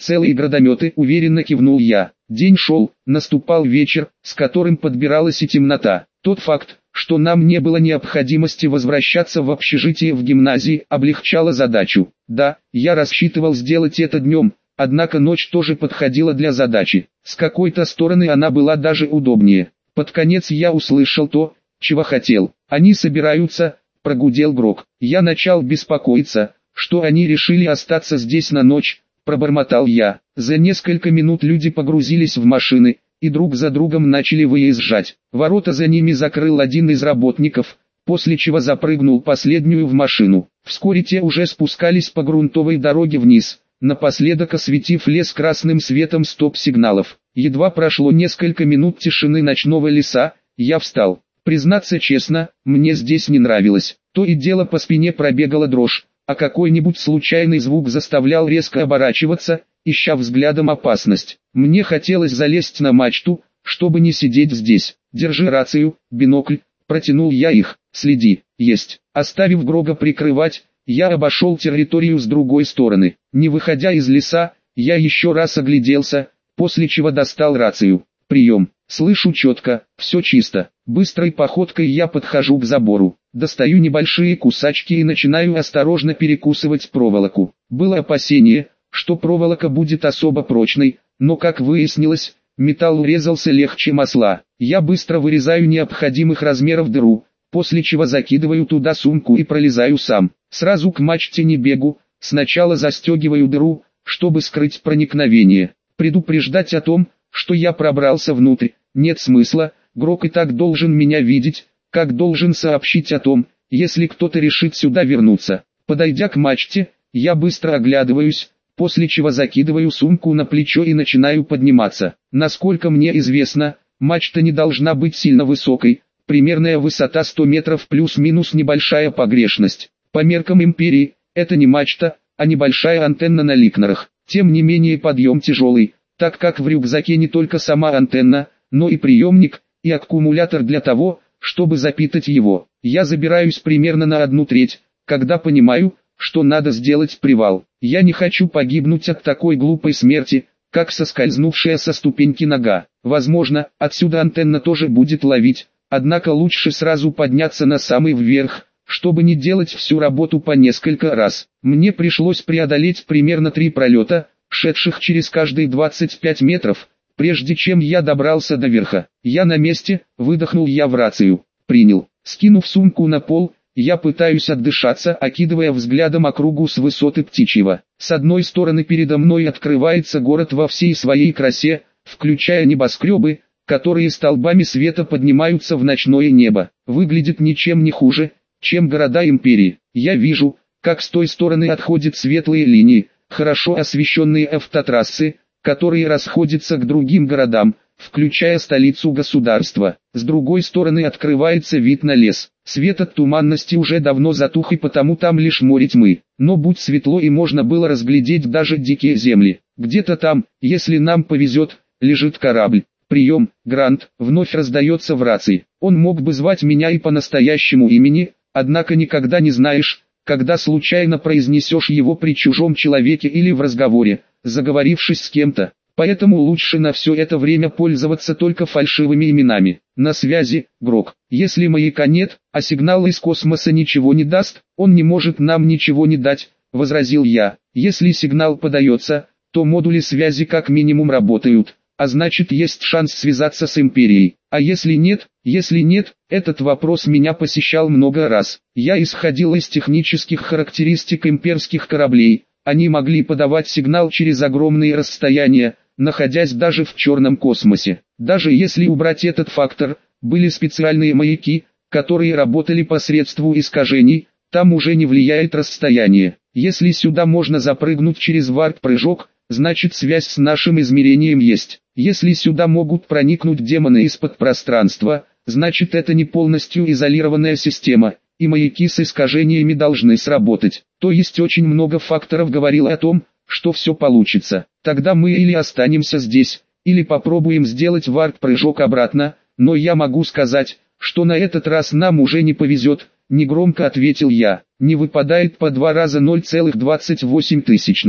[SPEAKER 1] целые градометы, уверенно кивнул я. День шел, наступал вечер, с которым подбиралась и темнота. Тот факт, что нам не было необходимости возвращаться в общежитие в гимназии, облегчало задачу. Да, я рассчитывал сделать это днем, однако ночь тоже подходила для задачи. С какой-то стороны она была даже удобнее. Под конец я услышал то, чего хотел. «Они собираются», — прогудел Грок. Я начал беспокоиться, что они решили остаться здесь на ночь, пробормотал я. За несколько минут люди погрузились в машины, и друг за другом начали выезжать. Ворота за ними закрыл один из работников, после чего запрыгнул последнюю в машину. Вскоре те уже спускались по грунтовой дороге вниз, напоследок осветив лес красным светом стоп-сигналов. Едва прошло несколько минут тишины ночного леса, я встал. Признаться честно, мне здесь не нравилось. То и дело по спине пробегала дрожь, а какой-нибудь случайный звук заставлял резко оборачиваться, ища взглядом опасность. Мне хотелось залезть на мачту, чтобы не сидеть здесь. «Держи рацию, бинокль», — протянул я их. «Следи». «Есть». Оставив Грога прикрывать, я обошел территорию с другой стороны. Не выходя из леса, я еще раз огляделся, после чего достал рацию. «Прием». Слышу четко, все чисто. Быстрой походкой я подхожу к забору, достаю небольшие кусачки и начинаю осторожно перекусывать проволоку. Было опасение, что проволока будет особо прочной, но, как выяснилось, металл урезался легче масла. Я быстро вырезаю необходимых размеров дыру, после чего закидываю туда сумку и пролезаю сам. Сразу к мачте не бегу, сначала застегиваю дыру, чтобы скрыть проникновение. Предупреждать о том, что я пробрался внутрь, нет смысла. Грок и так должен меня видеть, как должен сообщить о том, если кто-то решит сюда вернуться. Подойдя к мачте, я быстро оглядываюсь, после чего закидываю сумку на плечо и начинаю подниматься. Насколько мне известно, мачта не должна быть сильно высокой, примерная высота 100 метров плюс-минус небольшая погрешность. По меркам империи, это не мачта, а небольшая антенна на ликнерах. Тем не менее подъем тяжелый, так как в рюкзаке не только сама антенна, но и приемник, и аккумулятор для того, чтобы запитать его. Я забираюсь примерно на 1/3, когда понимаю, что надо сделать привал. Я не хочу погибнуть от такой глупой смерти, как соскользнувшая со ступеньки нога. Возможно, отсюда антенна тоже будет ловить, однако лучше сразу подняться на самый вверх, чтобы не делать всю работу по несколько раз. Мне пришлось преодолеть примерно 3 пролета, шедших через каждые 25 метров, прежде чем я добрался до верха. «Я на месте», — выдохнул я в рацию. «Принял». Скинув сумку на пол, я пытаюсь отдышаться, окидывая взглядом округу с высоты Птичьего. С одной стороны передо мной открывается город во всей своей красе, включая небоскребы, которые столбами света поднимаются в ночное небо. Выглядит ничем не хуже, чем города империи. Я вижу, как с той стороны отходят светлые линии, хорошо освещенные автотрассы, которые расходятся к другим городам, включая столицу государства. С другой стороны открывается вид на лес. Свет от туманности уже давно затух, и потому там лишь море тьмы. Но будь светло, и можно было разглядеть даже дикие земли. Где-то там, если нам повезет, лежит корабль. «Прием, Грант», вновь раздается в рации. Он мог бы звать меня и по настоящему имени, однако никогда не знаешь, когда случайно произнесешь его при чужом человеке или в разговоре, заговорившись с кем-то. Поэтому лучше на все это время пользоваться только фальшивыми именами. На связи, Грок. Если маяка нет, а сигнал из космоса ничего не даст, он не может нам ничего не дать, возразил я. Если сигнал подается, то модули связи как минимум работают, а значит есть шанс связаться с Империей. А если нет, этот вопрос меня посещал много раз. Я исходил из технических характеристик имперских кораблей. Они могли подавать сигнал через огромные расстояния, находясь даже в черном космосе. Даже если убрать этот фактор, были специальные маяки, которые работали посредством искажений, там уже не влияет расстояние. Если сюда можно запрыгнуть через варп-прыжок, значит связь с нашим измерением есть. Если сюда могут проникнуть демоны из-под пространства, значит это не полностью изолированная система, и маяки с искажениями должны сработать. То есть очень много факторов говорило о том, что все получится. Тогда мы или останемся здесь, или попробуем сделать варп-прыжок обратно, но я могу сказать, что на этот раз нам уже не повезет, негромко ответил я. Не выпадает по 2 раза 0,28.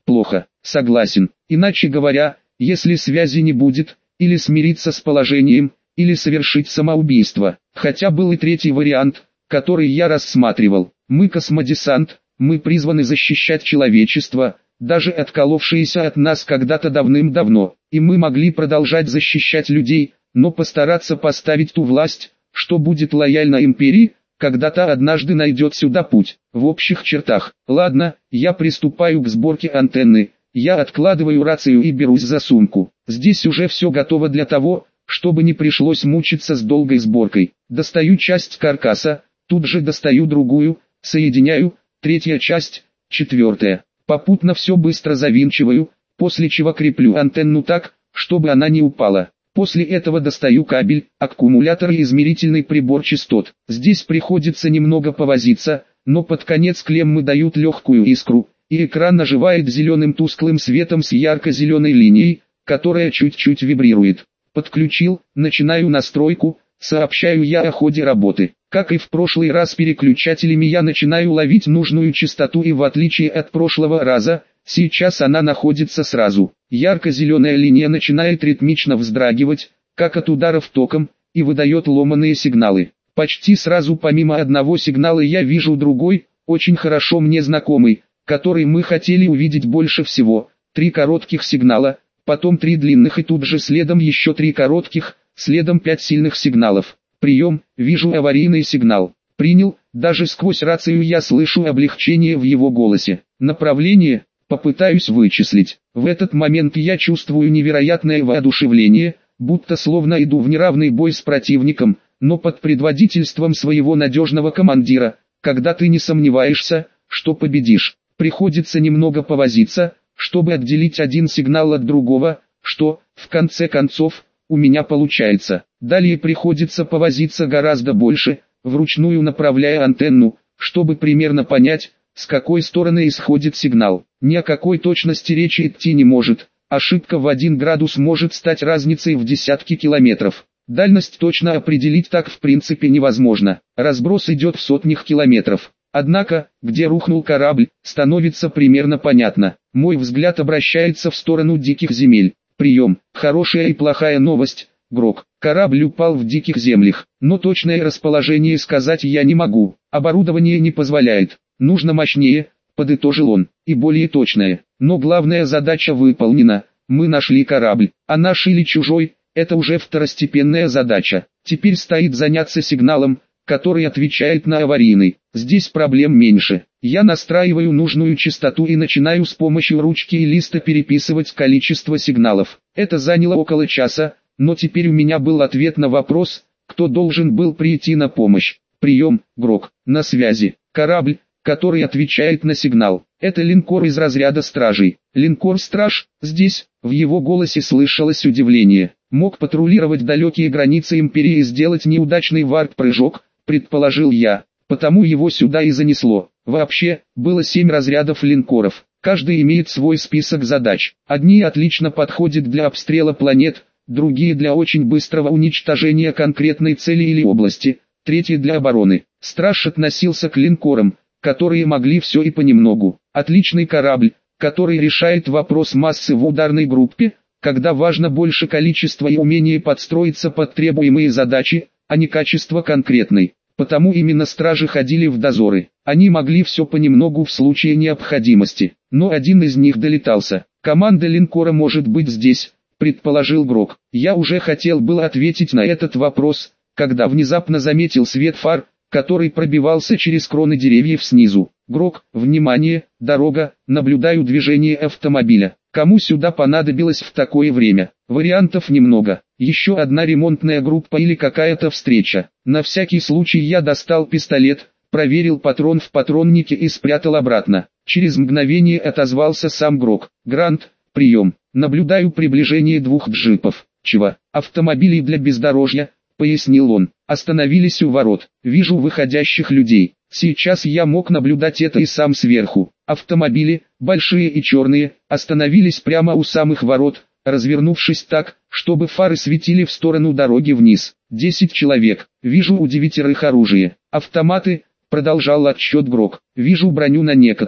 [SPEAKER 1] плохо, согласен. Иначе говоря, если связи не будет, или смириться с положением, или совершить самоубийство. Хотя был и третий вариант, который я рассматривал. Мы космодесант, мы призваны защищать человечество, даже отколовшееся от нас когда-то давным-давно, и мы могли продолжать защищать людей, но постараться поставить ту власть, что будет лояльна империи, когда-то однажды найдет сюда путь. В общих чертах. Ладно, я приступаю к сборке антенны, я откладываю рацию и берусь за сумку. Здесь уже все готово для того, чтобы не пришлось мучиться с долгой сборкой. Достаю часть каркаса, тут же достаю другую, соединяю, третья часть, четвертая. Попутно все быстро завинчиваю, после чего креплю антенну так, чтобы она не упала. После этого достаю кабель, аккумулятор и измерительный прибор частот. Здесь приходится немного повозиться, но под конец клеммы дают легкую искру, и экран оживает зеленым тусклым светом с ярко-зеленой линией, которая чуть-чуть вибрирует. Подключил, начинаю настройку, сообщаю я о ходе работы. Как и в прошлый раз переключателями я начинаю ловить нужную частоту, и в отличие от прошлого раза, сейчас она находится сразу. Ярко-зеленая линия начинает ритмично вздрагивать, как от ударов током, и выдает ломаные сигналы. Почти сразу помимо одного сигнала я вижу другой, очень хорошо мне знакомый, который мы хотели увидеть больше всего. 3 коротких сигнала, потом 3 длинных и тут же следом еще 3 коротких, следом 5 сильных сигналов. Прием, вижу аварийный сигнал. Принял, даже сквозь рацию я слышу облегчение в его голосе. Направление, попытаюсь вычислить. В этот момент я чувствую невероятное воодушевление, будто словно иду в неравный бой с противником, но под предводительством своего надежного командира, когда ты не сомневаешься, что победишь. Приходится немного повозиться, чтобы отделить один сигнал от другого, что, в конце концов, у меня получается. Далее приходится повозиться гораздо больше, вручную направляя антенну, чтобы примерно понять, с какой стороны исходит сигнал. Ни о какой точности речи идти не может, ошибка в 1 градус может стать разницей в десятки километров. Дальность точно определить так в принципе невозможно, разброс идет в сотнях километров. Однако, где рухнул корабль, становится примерно понятно. Мой взгляд обращается в сторону диких земель. Прием, хорошая и плохая новость, Грок. Корабль упал в диких землях, но точное расположение сказать я не могу, оборудование не позволяет. Нужно мощнее, подытожил он, и более точное. Но главная задача выполнена, мы нашли корабль, а наш или чужой, это уже второстепенная задача. Теперь стоит заняться сигналом, который отвечает на аварийный. Здесь проблем меньше. Я настраиваю нужную частоту и начинаю с помощью ручки и листа переписывать количество сигналов. Это заняло около часа, но теперь у меня был ответ на вопрос, кто должен был прийти на помощь. Прием, Грок, на связи. Корабль, который отвечает на сигнал. Это линкор из разряда стражей. Линкор-страж, здесь, в его голосе слышалось удивление. Мог патрулировать далекие границы империи и сделать неудачный варп-прыжок, предположил я, потому его сюда и занесло. Вообще, было 7 разрядов линкоров, каждый имеет свой список задач. Одни отлично подходят для обстрела планет, другие для очень быстрого уничтожения конкретной цели или области, третьи для обороны. Страж относился к линкорам, которые могли все и понемногу. Отличный корабль, который решает вопрос массы в ударной группе, когда важно больше количество и умение подстроиться под требуемые задачи, а не качество конкретной. Потому именно стражи ходили в дозоры. Они могли все понемногу в случае необходимости. Но один из них долетался. Команда линкора может быть здесь, предположил Грок. Я уже хотел было ответить на этот вопрос, когда внезапно заметил свет фар, который пробивался через кроны деревьев снизу. Грок, внимание, дорога, наблюдаю движение автомобиля. Кому сюда понадобилось в такое время? Вариантов немного. Еще одна ремонтная группа или какая-то встреча. На всякий случай я достал пистолет, проверил патрон в патроннике и спрятал обратно. Через мгновение отозвался сам Грок. Грант, прием. Наблюдаю приближение 2 джипов. Чего? Автомобилей для бездорожья, пояснил он. Остановились у ворот. Вижу выходящих людей. Сейчас я мог наблюдать это и сам сверху. Автомобили, большие и черные, остановились прямо у самых ворот, развернувшись так, чтобы фары светили в сторону дороги вниз. 10 человек. Вижу у 9 оружие. Автоматы, продолжал отсчет Грок. Вижу броню на некоторых.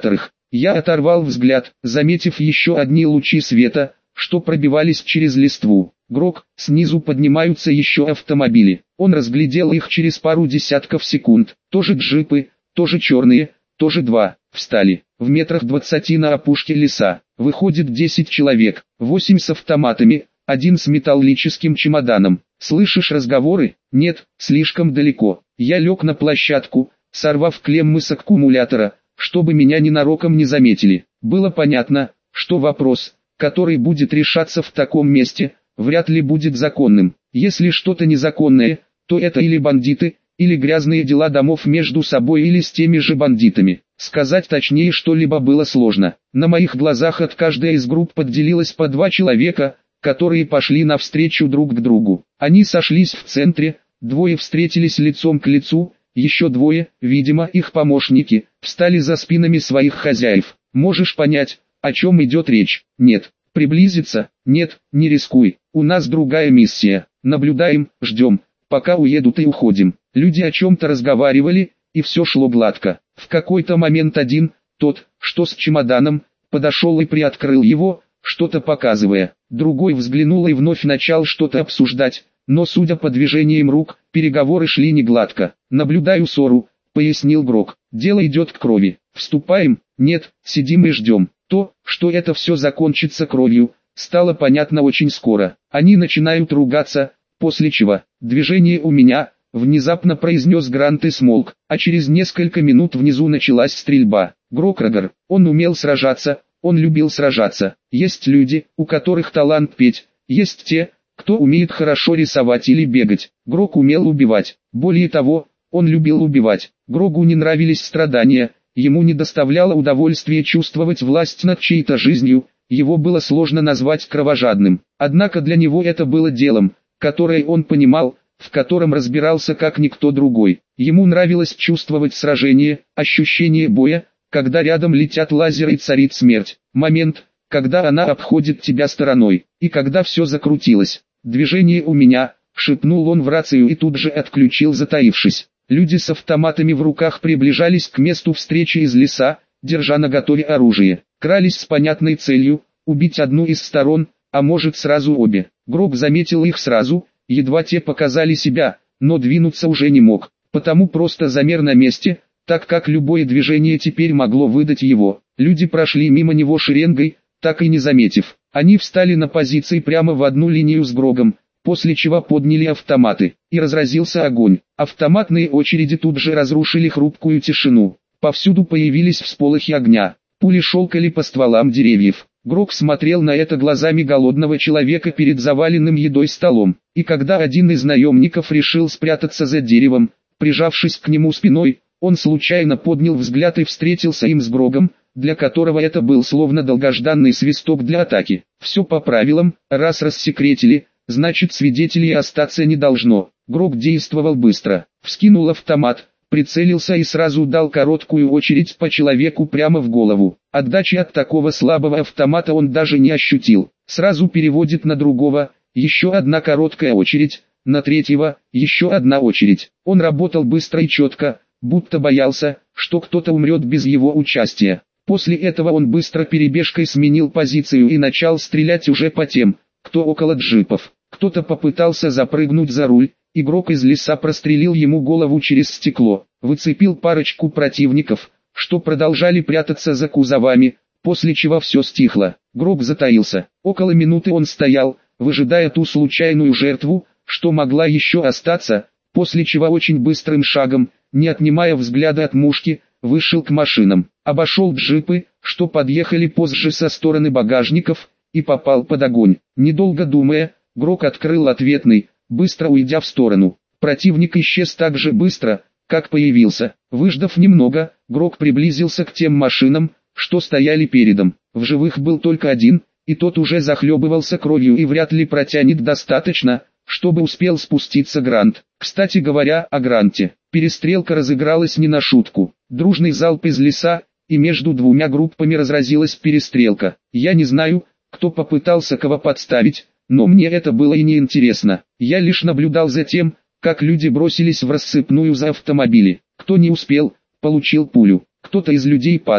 [SPEAKER 1] Я оторвал взгляд, заметив еще одни лучи света, что пробивались через листву. Грок, снизу поднимаются еще автомобили. Он разглядел их через пару десятков секунд. Тоже джипы, тоже черные, тоже два. Встали. В метрах 20 на опушке леса. Выходит 10 человек, 8 с автоматами, 1 с металлическим чемоданом. Слышишь разговоры? Нет, слишком далеко. Я лег на площадку, сорвав клеммы с аккумулятора, чтобы меня ненароком не заметили. Было понятно, что вопрос, который будет решаться в таком месте, вряд ли будет законным. Если что-то незаконное, то это или бандиты, или грязные дела домов между собой или с теми же бандитами. Сказать точнее что-либо было сложно. На моих глазах от каждой из групп отделилось по 2 человека, которые пошли навстречу друг к другу. Они сошлись в центре, 2 встретились лицом к лицу, еще 2, видимо их помощники, встали за спинами своих хозяев. Можешь понять, о чем идет речь? Нет. Приблизиться? Нет, не рискуй. У нас другая миссия. Наблюдаем, ждем, пока уедут и уходим. Люди о чем-то разговаривали, и все шло гладко. В какой-то момент один, тот, что с чемоданом, подошел и приоткрыл его, что-то показывая. Другой взглянул и вновь начал что-то обсуждать, но судя по движениям рук, переговоры шли не гладко. «Наблюдаю ссору», — пояснил Грок. «Дело идет к крови. Вступаем? Нет, сидим и ждем». То, что это все закончится кровью, стало понятно очень скоро. Они начинают ругаться, после чего «движение у меня», внезапно произнес Грант и смолк, а через несколько минут внизу началась стрельба. Грокрагор, он умел сражаться, он любил сражаться. Есть люди, у которых талант петь, есть те, кто умеет хорошо рисовать или бегать. Грок умел убивать. Более того, он любил убивать. Грогу не нравились страдания, ему не доставляло удовольствия чувствовать власть над чьей-то жизнью, его было сложно назвать кровожадным. Однако для него это было делом, которое он понимал, в котором разбирался как никто другой. Ему нравилось чувствовать сражение, ощущение боя, когда рядом летят лазеры и царит смерть. Момент, когда она обходит тебя стороной, и когда все закрутилось. «Движение у меня», — шепнул он в рацию и тут же отключил, затаившись. Люди с автоматами в руках приближались к месту встречи из леса, держа наготове оружие. Крались с понятной целью — убить одну из сторон, а может сразу обе. Грок заметил их сразу, едва те показали себя, но двинуться уже не мог, потому просто замер на месте, так как любое движение теперь могло выдать его. Люди прошли мимо него шеренгой, так и не заметив. Они встали на позиции прямо в одну линию с Грогом, после чего подняли автоматы, и разразился огонь. Автоматные очереди тут же разрушили хрупкую тишину. Повсюду появились всполохи огня, пули шелкали по стволам деревьев. Грок смотрел на это глазами голодного человека перед заваленным едой столом, и когда один из наемников решил спрятаться за деревом, прижавшись к нему спиной, он случайно поднял взгляд и встретился им с Грогом, для которого это был словно долгожданный свисток для атаки. Все по правилам, раз рассекретили, значит свидетелей остаться не должно. Грок действовал быстро, вскинул автомат, прицелился и сразу дал короткую очередь по человеку прямо в голову. Отдачи от такого слабого автомата он даже не ощутил. Сразу переводит на другого, еще одна короткая очередь, на третьего, еще одна очередь. Он работал быстро и четко, будто боялся, что кто-то умрет без его участия. После этого он быстро перебежкой сменил позицию и начал стрелять уже по тем, кто около джипов. Кто-то попытался запрыгнуть за руль, игрок из леса прострелил ему голову через стекло, выцепил парочку противников, что продолжали прятаться за кузовами, после чего все стихло. Грок затаился. Около минуты он стоял, выжидая ту случайную жертву, что могла еще остаться, после чего очень быстрым шагом, не отнимая взгляда от мушки, вышел к машинам, обошел джипы, что подъехали позже со стороны багажников, и попал под огонь. Недолго думая, Грок открыл ответный, быстро уйдя в сторону. Противник исчез так же быстро, как появился. Выждав немного, Грок приблизился к тем машинам, что стояли передом. В живых был только один, и тот уже захлебывался кровью и вряд ли протянет достаточно, чтобы успел спуститься Грант. Кстати говоря о Гранте, перестрелка разыгралась не на шутку. Дружный залп из леса, и между двумя группами разразилась перестрелка. Я не знаю, кто попытался кого подставить, но мне это было и не интересно. Я лишь наблюдал за тем, как люди бросились в рассыпную за автомобили. Кто не успел, получил пулю. Кто-то из людей падал,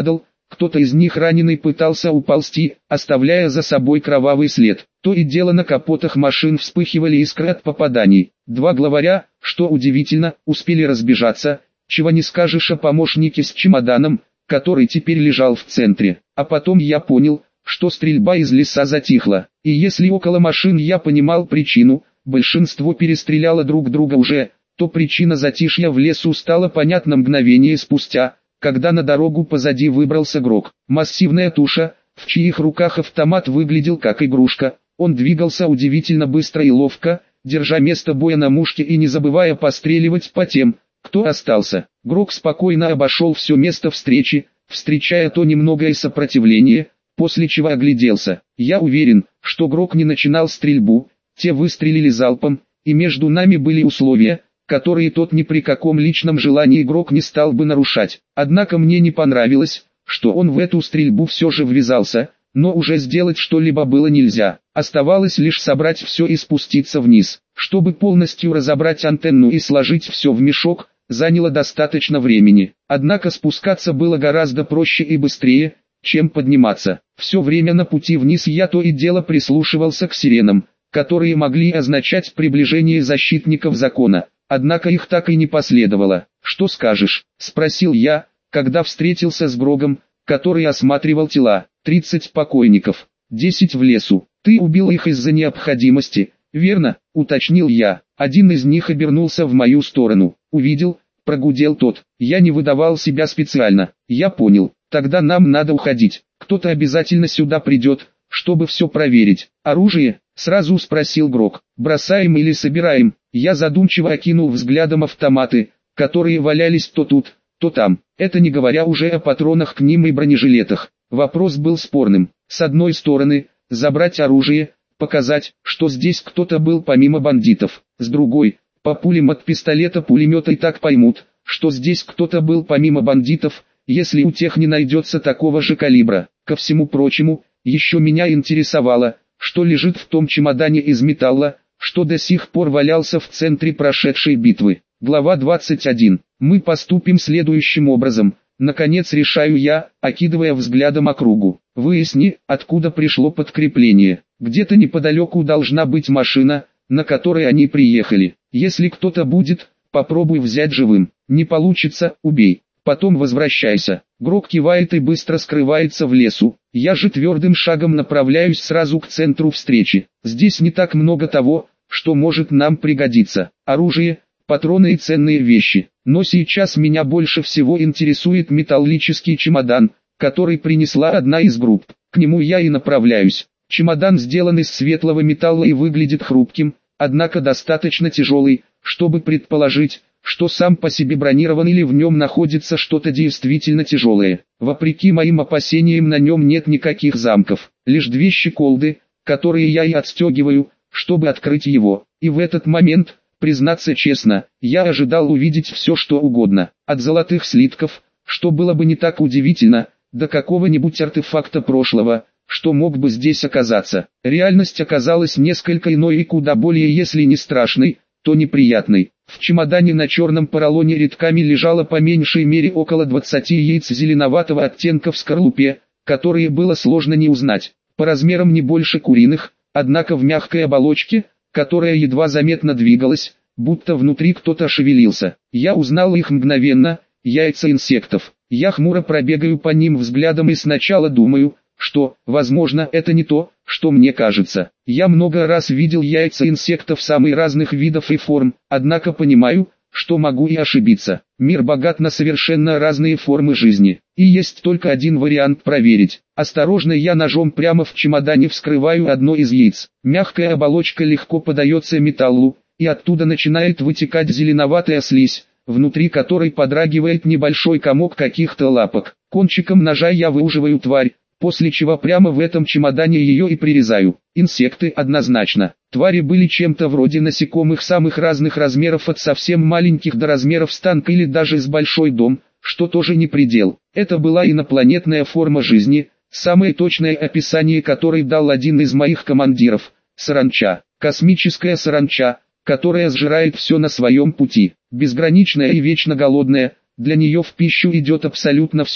[SPEAKER 1] Кто-то из них раненый пытался уползти, оставляя за собой кровавый след. То и дело на капотах машин вспыхивали искры от попаданий. Два главаря, что удивительно, успели разбежаться, чего не скажешь о помощнике с чемоданом, который теперь лежал в центре. А потом я понял, что стрельба из леса затихла. И если около машин я понимал причину, большинство перестреляло друг друга уже, то причина затишья в лесу стала понятна мгновение спустя, когда на дорогу позади выбрался Грок. Массивная туша, в чьих руках автомат выглядел как игрушка. Он двигался удивительно быстро и ловко, держа место боя на мушке и не забывая постреливать по тем, кто остался. Грок спокойно обошел все место встречи, встречая то немногое сопротивление, после чего огляделся. Я уверен, что Грок не начинал стрельбу, те выстрелили залпом, и между нами были условия, которые тот ни при каком личном желании игрок не стал бы нарушать. Однако мне не понравилось, что он в эту стрельбу все же ввязался, но уже сделать что-либо было нельзя. Оставалось лишь собрать все и спуститься вниз. Чтобы полностью разобрать антенну и сложить все в мешок, заняло достаточно времени. Однако спускаться было гораздо проще и быстрее, чем подниматься. Все время на пути вниз я то и дело прислушивался к сиренам, которые могли означать приближение защитников закона. Однако их так и не последовало. «Что скажешь?» – спросил я, когда встретился с Грогом, который осматривал тела. 30 покойников, 10 в лесу. Ты убил их из-за необходимости, верно?» – уточнил я. Один из них обернулся в мою сторону. «Увидел?» – прогудел тот. «Я не выдавал себя специально». «Я понял. Тогда нам надо уходить. Кто-то обязательно сюда придет, чтобы все проверить. Оружие?» – сразу спросил Грок. «Бросаем или собираем?» Я задумчиво окинул взглядом автоматы, которые валялись то тут, то там. Это не говоря уже о патронах к ним и бронежилетах. Вопрос был спорным. С одной стороны, забрать оружие, показать, что здесь кто-то был помимо бандитов. С другой, по пулям от пистолета-пулемета и так поймут, что здесь кто-то был помимо бандитов, если у тех не найдется такого же калибра. Ко всему прочему, еще меня интересовало, что лежит в том чемодане из металла, что до сих пор валялся в центре прошедшей битвы. Глава 21. Мы поступим следующим образом. Наконец решаю я, окидывая взглядом округу. Выясни, откуда пришло подкрепление. Где-то неподалеку должна быть машина, на которой они приехали. Если кто-то будет, попробуй взять живым. Не получится, убей. Потом возвращайся. Грок кивает и быстро скрывается в лесу. Я же твердым шагом направляюсь сразу к центру встречи. Здесь не так много того, что может нам пригодиться. Оружие, патроны и ценные вещи. Но сейчас меня больше всего интересует металлический чемодан, который принесла одна из групп. К нему я и направляюсь. Чемодан сделан из светлого металла и выглядит хрупким, однако достаточно тяжелый, чтобы предположить, что сам по себе бронирован или в нем находится что-то действительно тяжелое. Вопреки моим опасениям на нем нет никаких замков, лишь две щеколды, которые я и отстегиваю, чтобы открыть его. И в этот момент, признаться честно, я ожидал увидеть все что угодно, от золотых слитков, что было бы не так удивительно, до какого-нибудь артефакта прошлого, что мог бы здесь оказаться. Реальность оказалась несколько иной и куда более, если не страшной, то неприятной. В чемодане на черном поролоне рядками лежало по меньшей мере около 20 яиц зеленоватого оттенка в скорлупе, которые было сложно не узнать. По размерам не больше куриных, однако в мягкой оболочке, которая едва заметно двигалась, будто внутри кто-то шевелился. Я узнал их мгновенно, яйца инсектов. Я хмуро пробегаю по ним взглядом и сначала думаю, что, возможно, это не то, что мне кажется. Я много раз видел яйца инсектов самых разных видов и форм, однако понимаю, что могу и ошибиться. Мир богат на совершенно разные формы жизни, и есть только один вариант проверить. Осторожно я ножом прямо в чемодане вскрываю одно из яиц. Мягкая оболочка легко подается металлу, и оттуда начинает вытекать зеленоватая слизь, внутри которой подрагивает небольшой комок каких-то лапок. Кончиком ножа я выуживаю тварь, после чего прямо в этом чемодане ее и прирезаю. Инсекты однозначно. Твари были чем-то вроде насекомых самых разных размеров, от совсем маленьких до размеров станка или даже с большой дом, что тоже не предел. Это была инопланетная форма жизни, самое точное описание которой дал один из моих командиров – саранча. Космическая саранча, которая сжирает все на своем пути. Безграничная и вечно голодная, для нее в пищу идет абсолютно все,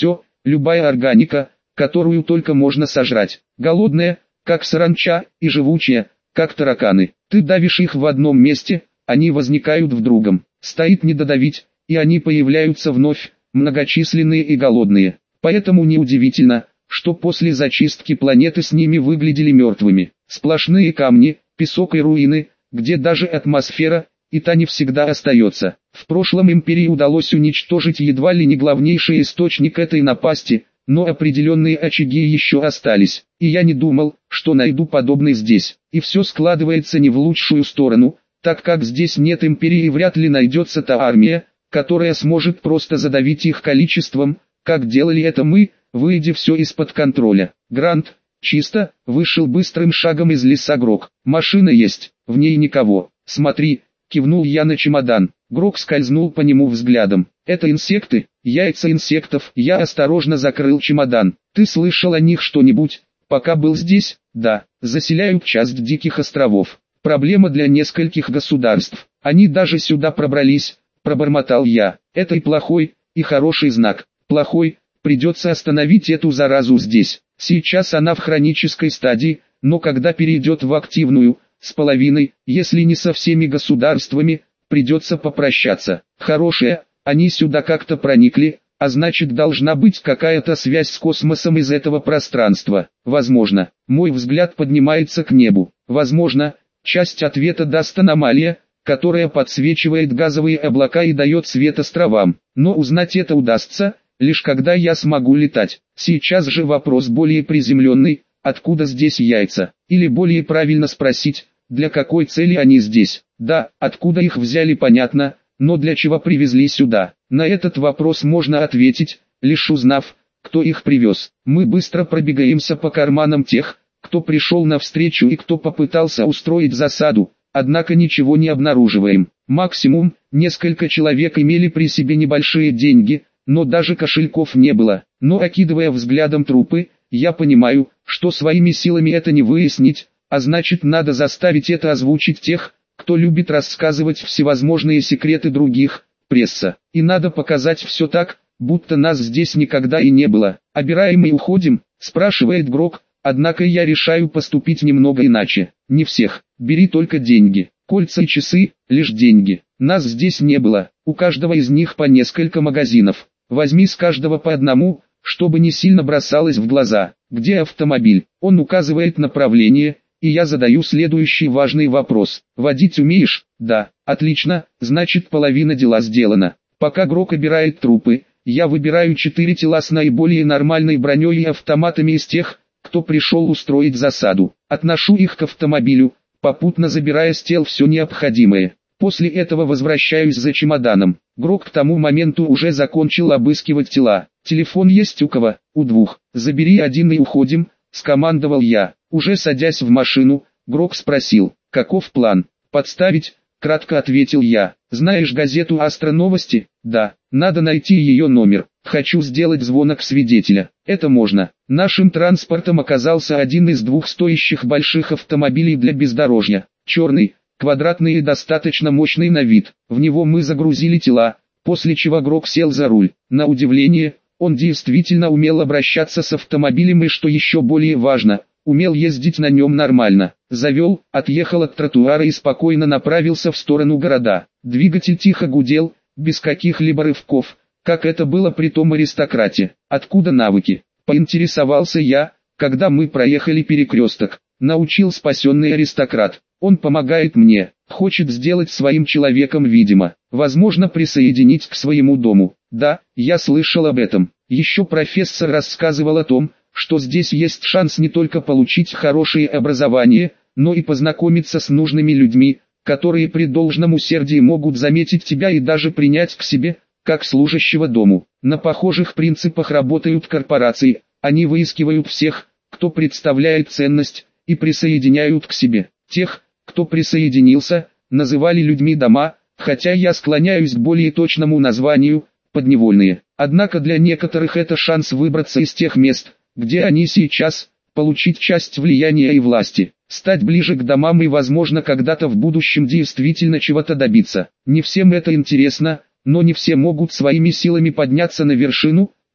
[SPEAKER 1] любая органика, которую только можно сожрать. Голодная, как саранча, и живучая, как тараканы. Ты давишь их в одном месте, они возникают в другом. Стоит не додавить, и они появляются вновь, многочисленные и голодные. Поэтому неудивительно, что после зачистки планеты с ними выглядели мертвыми. Сплошные камни, песок и руины, где даже атмосфера, и та не всегда остается. В прошлом империи удалось уничтожить едва ли не главнейший источник этой напасти, но определенные очаги еще остались. И я не думал, что найду подобный здесь. И все складывается не в лучшую сторону, так как здесь нет империи и вряд ли найдется та армия, которая сможет просто задавить их количеством, как делали это мы, выйдя все из-под контроля. Грант, чисто, вышел быстрым шагом из леса Грок. Машина есть, в ней никого. Смотри, кивнул я на чемодан. Грок скользнул по нему взглядом. Это инсекты, яйца инсектов. Я осторожно закрыл чемодан. Ты слышал о них что-нибудь, пока был здесь? Да, заселяют часть диких островов. Проблема для нескольких государств. Они даже сюда пробрались, пробормотал я. Это и плохой, и хороший знак. Плохой, придется остановить эту заразу здесь. Сейчас она в хронической стадии, но когда перейдет в активную, с половиной, если не со всеми государствами, придется попрощаться. Хорошее, они сюда как-то проникли, а значит должна быть какая-то связь с космосом из этого пространства. Возможно, мой взгляд поднимается к небу. Возможно, часть ответа даст аномалия, которая подсвечивает газовые облака и дает свет островам. Но узнать это удастся, лишь когда я смогу летать. Сейчас же вопрос более приземленный, откуда здесь яйца? Или более правильно спросить, для какой цели они здесь? Да, откуда их взяли понятно, но для чего привезли сюда? На этот вопрос можно ответить, лишь узнав, кто их привез. Мы быстро пробегаемся по карманам тех, кто пришел навстречу и кто попытался устроить засаду, однако ничего не обнаруживаем. Максимум, несколько человек имели при себе небольшие деньги, но даже кошельков не было. Но окидывая взглядом трупы, я понимаю, что своими силами это не выяснить, а значит надо заставить это озвучить тех, кто любит рассказывать всевозможные секреты других, пресса. И надо показать все так, будто нас здесь никогда и не было. «Обираем и уходим?» – спрашивает Грок, однако я решаю поступить немного иначе. Не всех, бери только деньги. Кольца и часы – лишь деньги. Нас здесь не было, у каждого из них по несколько магазинов. Возьми с каждого по одному, чтобы не сильно бросалось в глаза. Где автомобиль? Он указывает направление, и я задаю следующий важный вопрос. Водить умеешь? Да. Отлично, значит половина дела сделана. Пока Грок обирает трупы, я выбираю 4 тела с наиболее нормальной броней и автоматами из тех, кто пришел устроить засаду. Отношу их к автомобилю, попутно забирая с тел все необходимое. После этого возвращаюсь за чемоданом. Грок к тому моменту уже закончил обыскивать тела. Телефон есть у кого? У двух. Забери один и уходим, скомандовал я. Уже садясь в машину, Грок спросил, каков план? Подставить? Кратко ответил я. Знаешь газету «Астро-новости»? Да. Надо найти ее номер. Хочу сделать звонок свидетеля. Это можно. Нашим транспортом оказался один из двух стоящих больших автомобилей для бездорожья. Черный, квадратный и достаточно мощный на вид. В него мы загрузили тела, после чего Грок сел за руль. На удивление, он действительно умел обращаться с автомобилем и, что еще более важно, умел ездить на нем нормально. Завел, отъехал от тротуара и спокойно направился в сторону города. Двигатель тихо гудел, без каких-либо рывков, как это было при том аристократе. Откуда навыки? Поинтересовался я, когда мы проехали перекресток. Научил спасенный аристократ. Он помогает мне, хочет сделать своим человеком, видимо. Возможно, присоединить к своему дому. Да, я слышал об этом. Еще профессор рассказывал о том, что здесь есть шанс не только получить хорошее образование, но и познакомиться с нужными людьми, которые при должном усердии могут заметить тебя и даже принять к себе, как служащего дому. На похожих принципах работают корпорации, они выискивают всех, кто представляет ценность, и присоединяют к себе. Тех, кто присоединился, называли людьми дома, хотя я склоняюсь к более точному названию – подневольные. Однако для некоторых это шанс выбраться из тех мест, где они сейчас, получить часть влияния и власти, стать ближе к домам и, возможно, когда-то в будущем действительно чего-то добиться. Не всем это интересно, но не все могут своими силами подняться на вершину,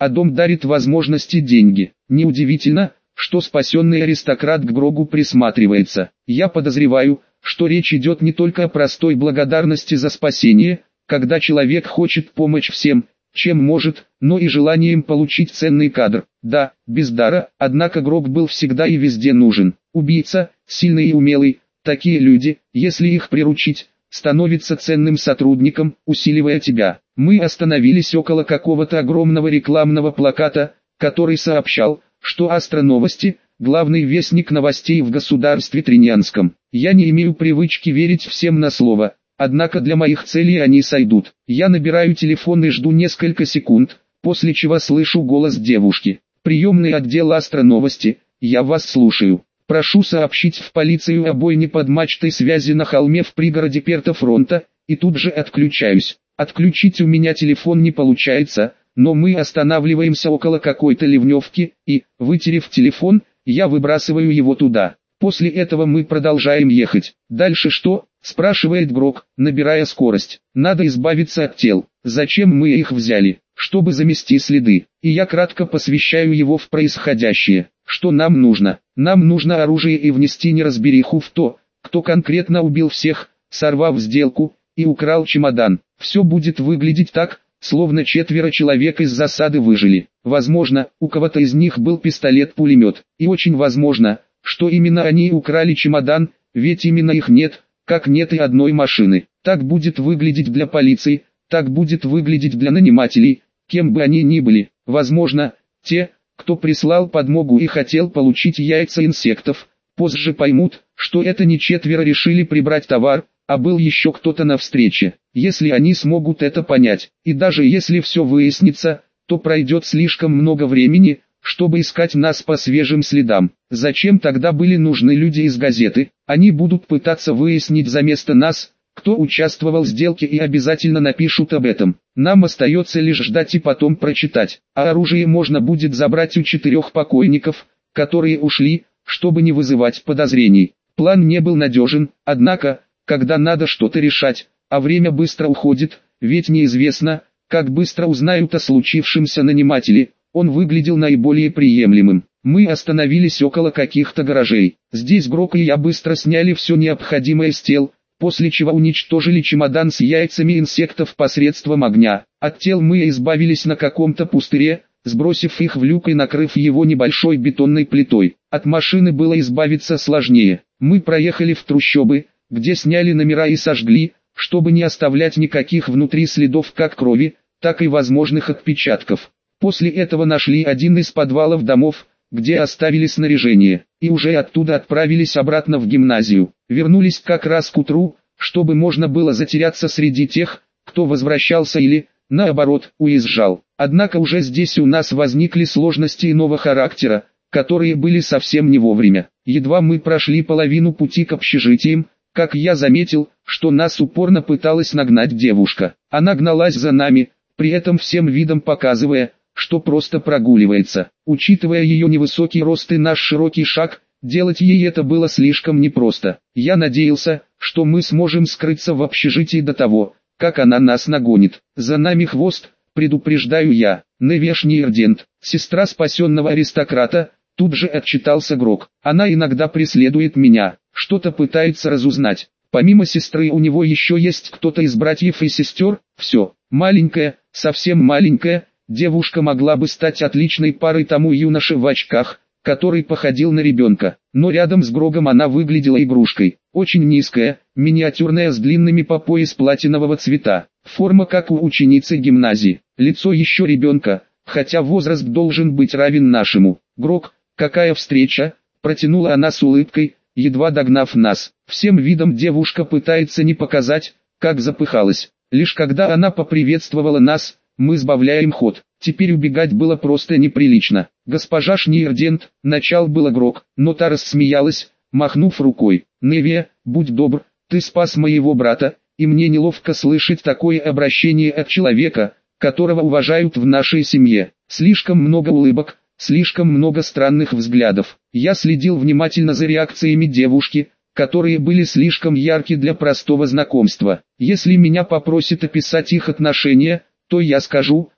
[SPEAKER 1] а дом дарит возможности деньги. Неудивительно, что спасенный аристократ к Грогу присматривается. Я подозреваю, что речь идет не только о простой благодарности за спасение, когда человек хочет помочь всем, чем может, но и желанием получить ценный кадр. Да, без дара, однако Грог был всегда и везде нужен. Убийца, сильный и умелый, такие люди, если их приручить, становятся ценным сотрудником, усиливая тебя. Мы остановились около какого-то огромного рекламного плаката, который сообщал, что Астроновости – главный вестник новостей в государстве Триньянском. Я не имею привычки верить всем на слово, однако для моих целей они сойдут. Я набираю телефон и жду несколько секунд, после чего слышу голос девушки. «Приемный отдел Астроновости, я вас слушаю. Прошу сообщить в полицию о бойне под мачтой связи на холме в пригороде Перта-Фронта», и тут же отключаюсь. Отключить у меня телефон не получается, но мы останавливаемся около какой-то ливневки, и, вытерев телефон, я выбрасываю его туда. После этого мы продолжаем ехать. «Дальше что?» – спрашивает Грог, набирая скорость. «Надо избавиться от тел. Зачем мы их взяли? Чтобы замести следы». И я кратко посвящаю его в происходящее. Что нам нужно? Нам нужно оружие и внести неразбериху в то, кто конкретно убил всех, сорвав сделку, и украл чемодан. Все будет выглядеть так, словно 4 человек из засады выжили. Возможно, у кого-то из них был пистолет-пулемет. И очень возможно, что именно они украли чемодан, ведь именно их нет, как нет и одной машины. Так будет выглядеть для полиции, так будет выглядеть для нанимателей, кем бы они ни были. Возможно, те, кто прислал подмогу и хотел получить яйца инсектов, позже поймут, что это не 4 решили прибрать товар, а был еще кто-то на встрече. Если они смогут это понять, и даже если все выяснится, то пройдет слишком много времени, чтобы искать нас по свежим следам. Зачем тогда были нужны люди из газеты? Они будут пытаться выяснить за место нас, кто участвовал в сделке, и обязательно напишут об этом. Нам остается лишь ждать и потом прочитать. А оружие можно будет забрать у 4 покойников, которые ушли, чтобы не вызывать подозрений. План не был надежен, однако, когда надо что-то решать, а время быстро уходит, ведь неизвестно, как быстро узнают о случившемся наниматели, он выглядел наиболее приемлемым. Мы остановились около каких-то гаражей. Здесь Грог и я быстро сняли все необходимое с тел, после чего уничтожили чемодан с яйцами инсектов посредством огня. От тел мы избавились на каком-то пустыре, сбросив их в люк и накрыв его небольшой бетонной плитой. От машины было избавиться сложнее. Мы проехали в трущобы, где сняли номера и сожгли, чтобы не оставлять никаких внутри следов как крови, так и возможных отпечатков. После этого нашли один из подвалов домов, где оставили снаряжение, и уже оттуда отправились обратно в гимназию. Вернулись как раз к утру, чтобы можно было затеряться среди тех, кто возвращался или, наоборот, уезжал. Однако уже здесь у нас возникли сложности иного характера, которые были совсем не вовремя. Едва мы прошли половину пути к общежитиям, как я заметил, что нас упорно пыталась нагнать девушка. Она гналась за нами, при этом всем видом показывая, что просто прогуливается. Учитывая ее невысокий рост и наш широкий шаг, делать ей это было слишком непросто. Я надеялся, что мы сможем скрыться в общежитии до того, как она нас нагонит. За нами хвост, предупреждаю я. Неви Шниердент, сестра спасенного аристократа, тут же отчитался Грог. Она иногда преследует меня, что-то пытается разузнать. Помимо сестры у него еще есть кто-то из братьев и сестер. Все, маленькая, совсем маленькая, девушка могла бы стать отличной парой тому юноше в очках, который походил на ребенка. Но рядом с Грогом она выглядела игрушкой. Очень низкая, миниатюрная, с длинными по пояс платинового цвета. Форма как у ученицы гимназии. Лицо еще ребенка, хотя возраст должен быть равен нашему. Грог, какая встреча, протянула она с улыбкой, едва догнав нас. Всем видом девушка пытается не показать, как запыхалась. Лишь когда она поприветствовала нас, мы сбавляем ход. Теперь убегать было просто неприлично. Госпожа Шниердент, начал было Грог, но та рассмеялась, махнув рукой. Неви, будь добр, ты спас моего брата, и мне неловко слышать такое обращение от человека, которого уважают в нашей семье. Слишком много улыбок, слишком много странных взглядов. Я следил внимательно за реакциями девушки, которые были слишком ярки для простого знакомства. Если меня попросят описать их отношения, то я скажу,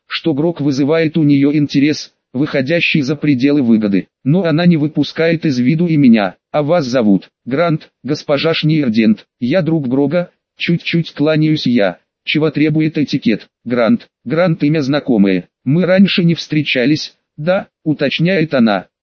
[SPEAKER 1] что Грок вызывает у нее интерес, выходящий за пределы выгоды. Но она не выпускает из виду и меня. А вас зовут? Грант, госпожа Шниердент. Я друг Грога, чуть-чуть кланяюсь я. Чего требует этикет? Грант. Грант имя знакомое. Мы раньше не встречались, да, уточняет она.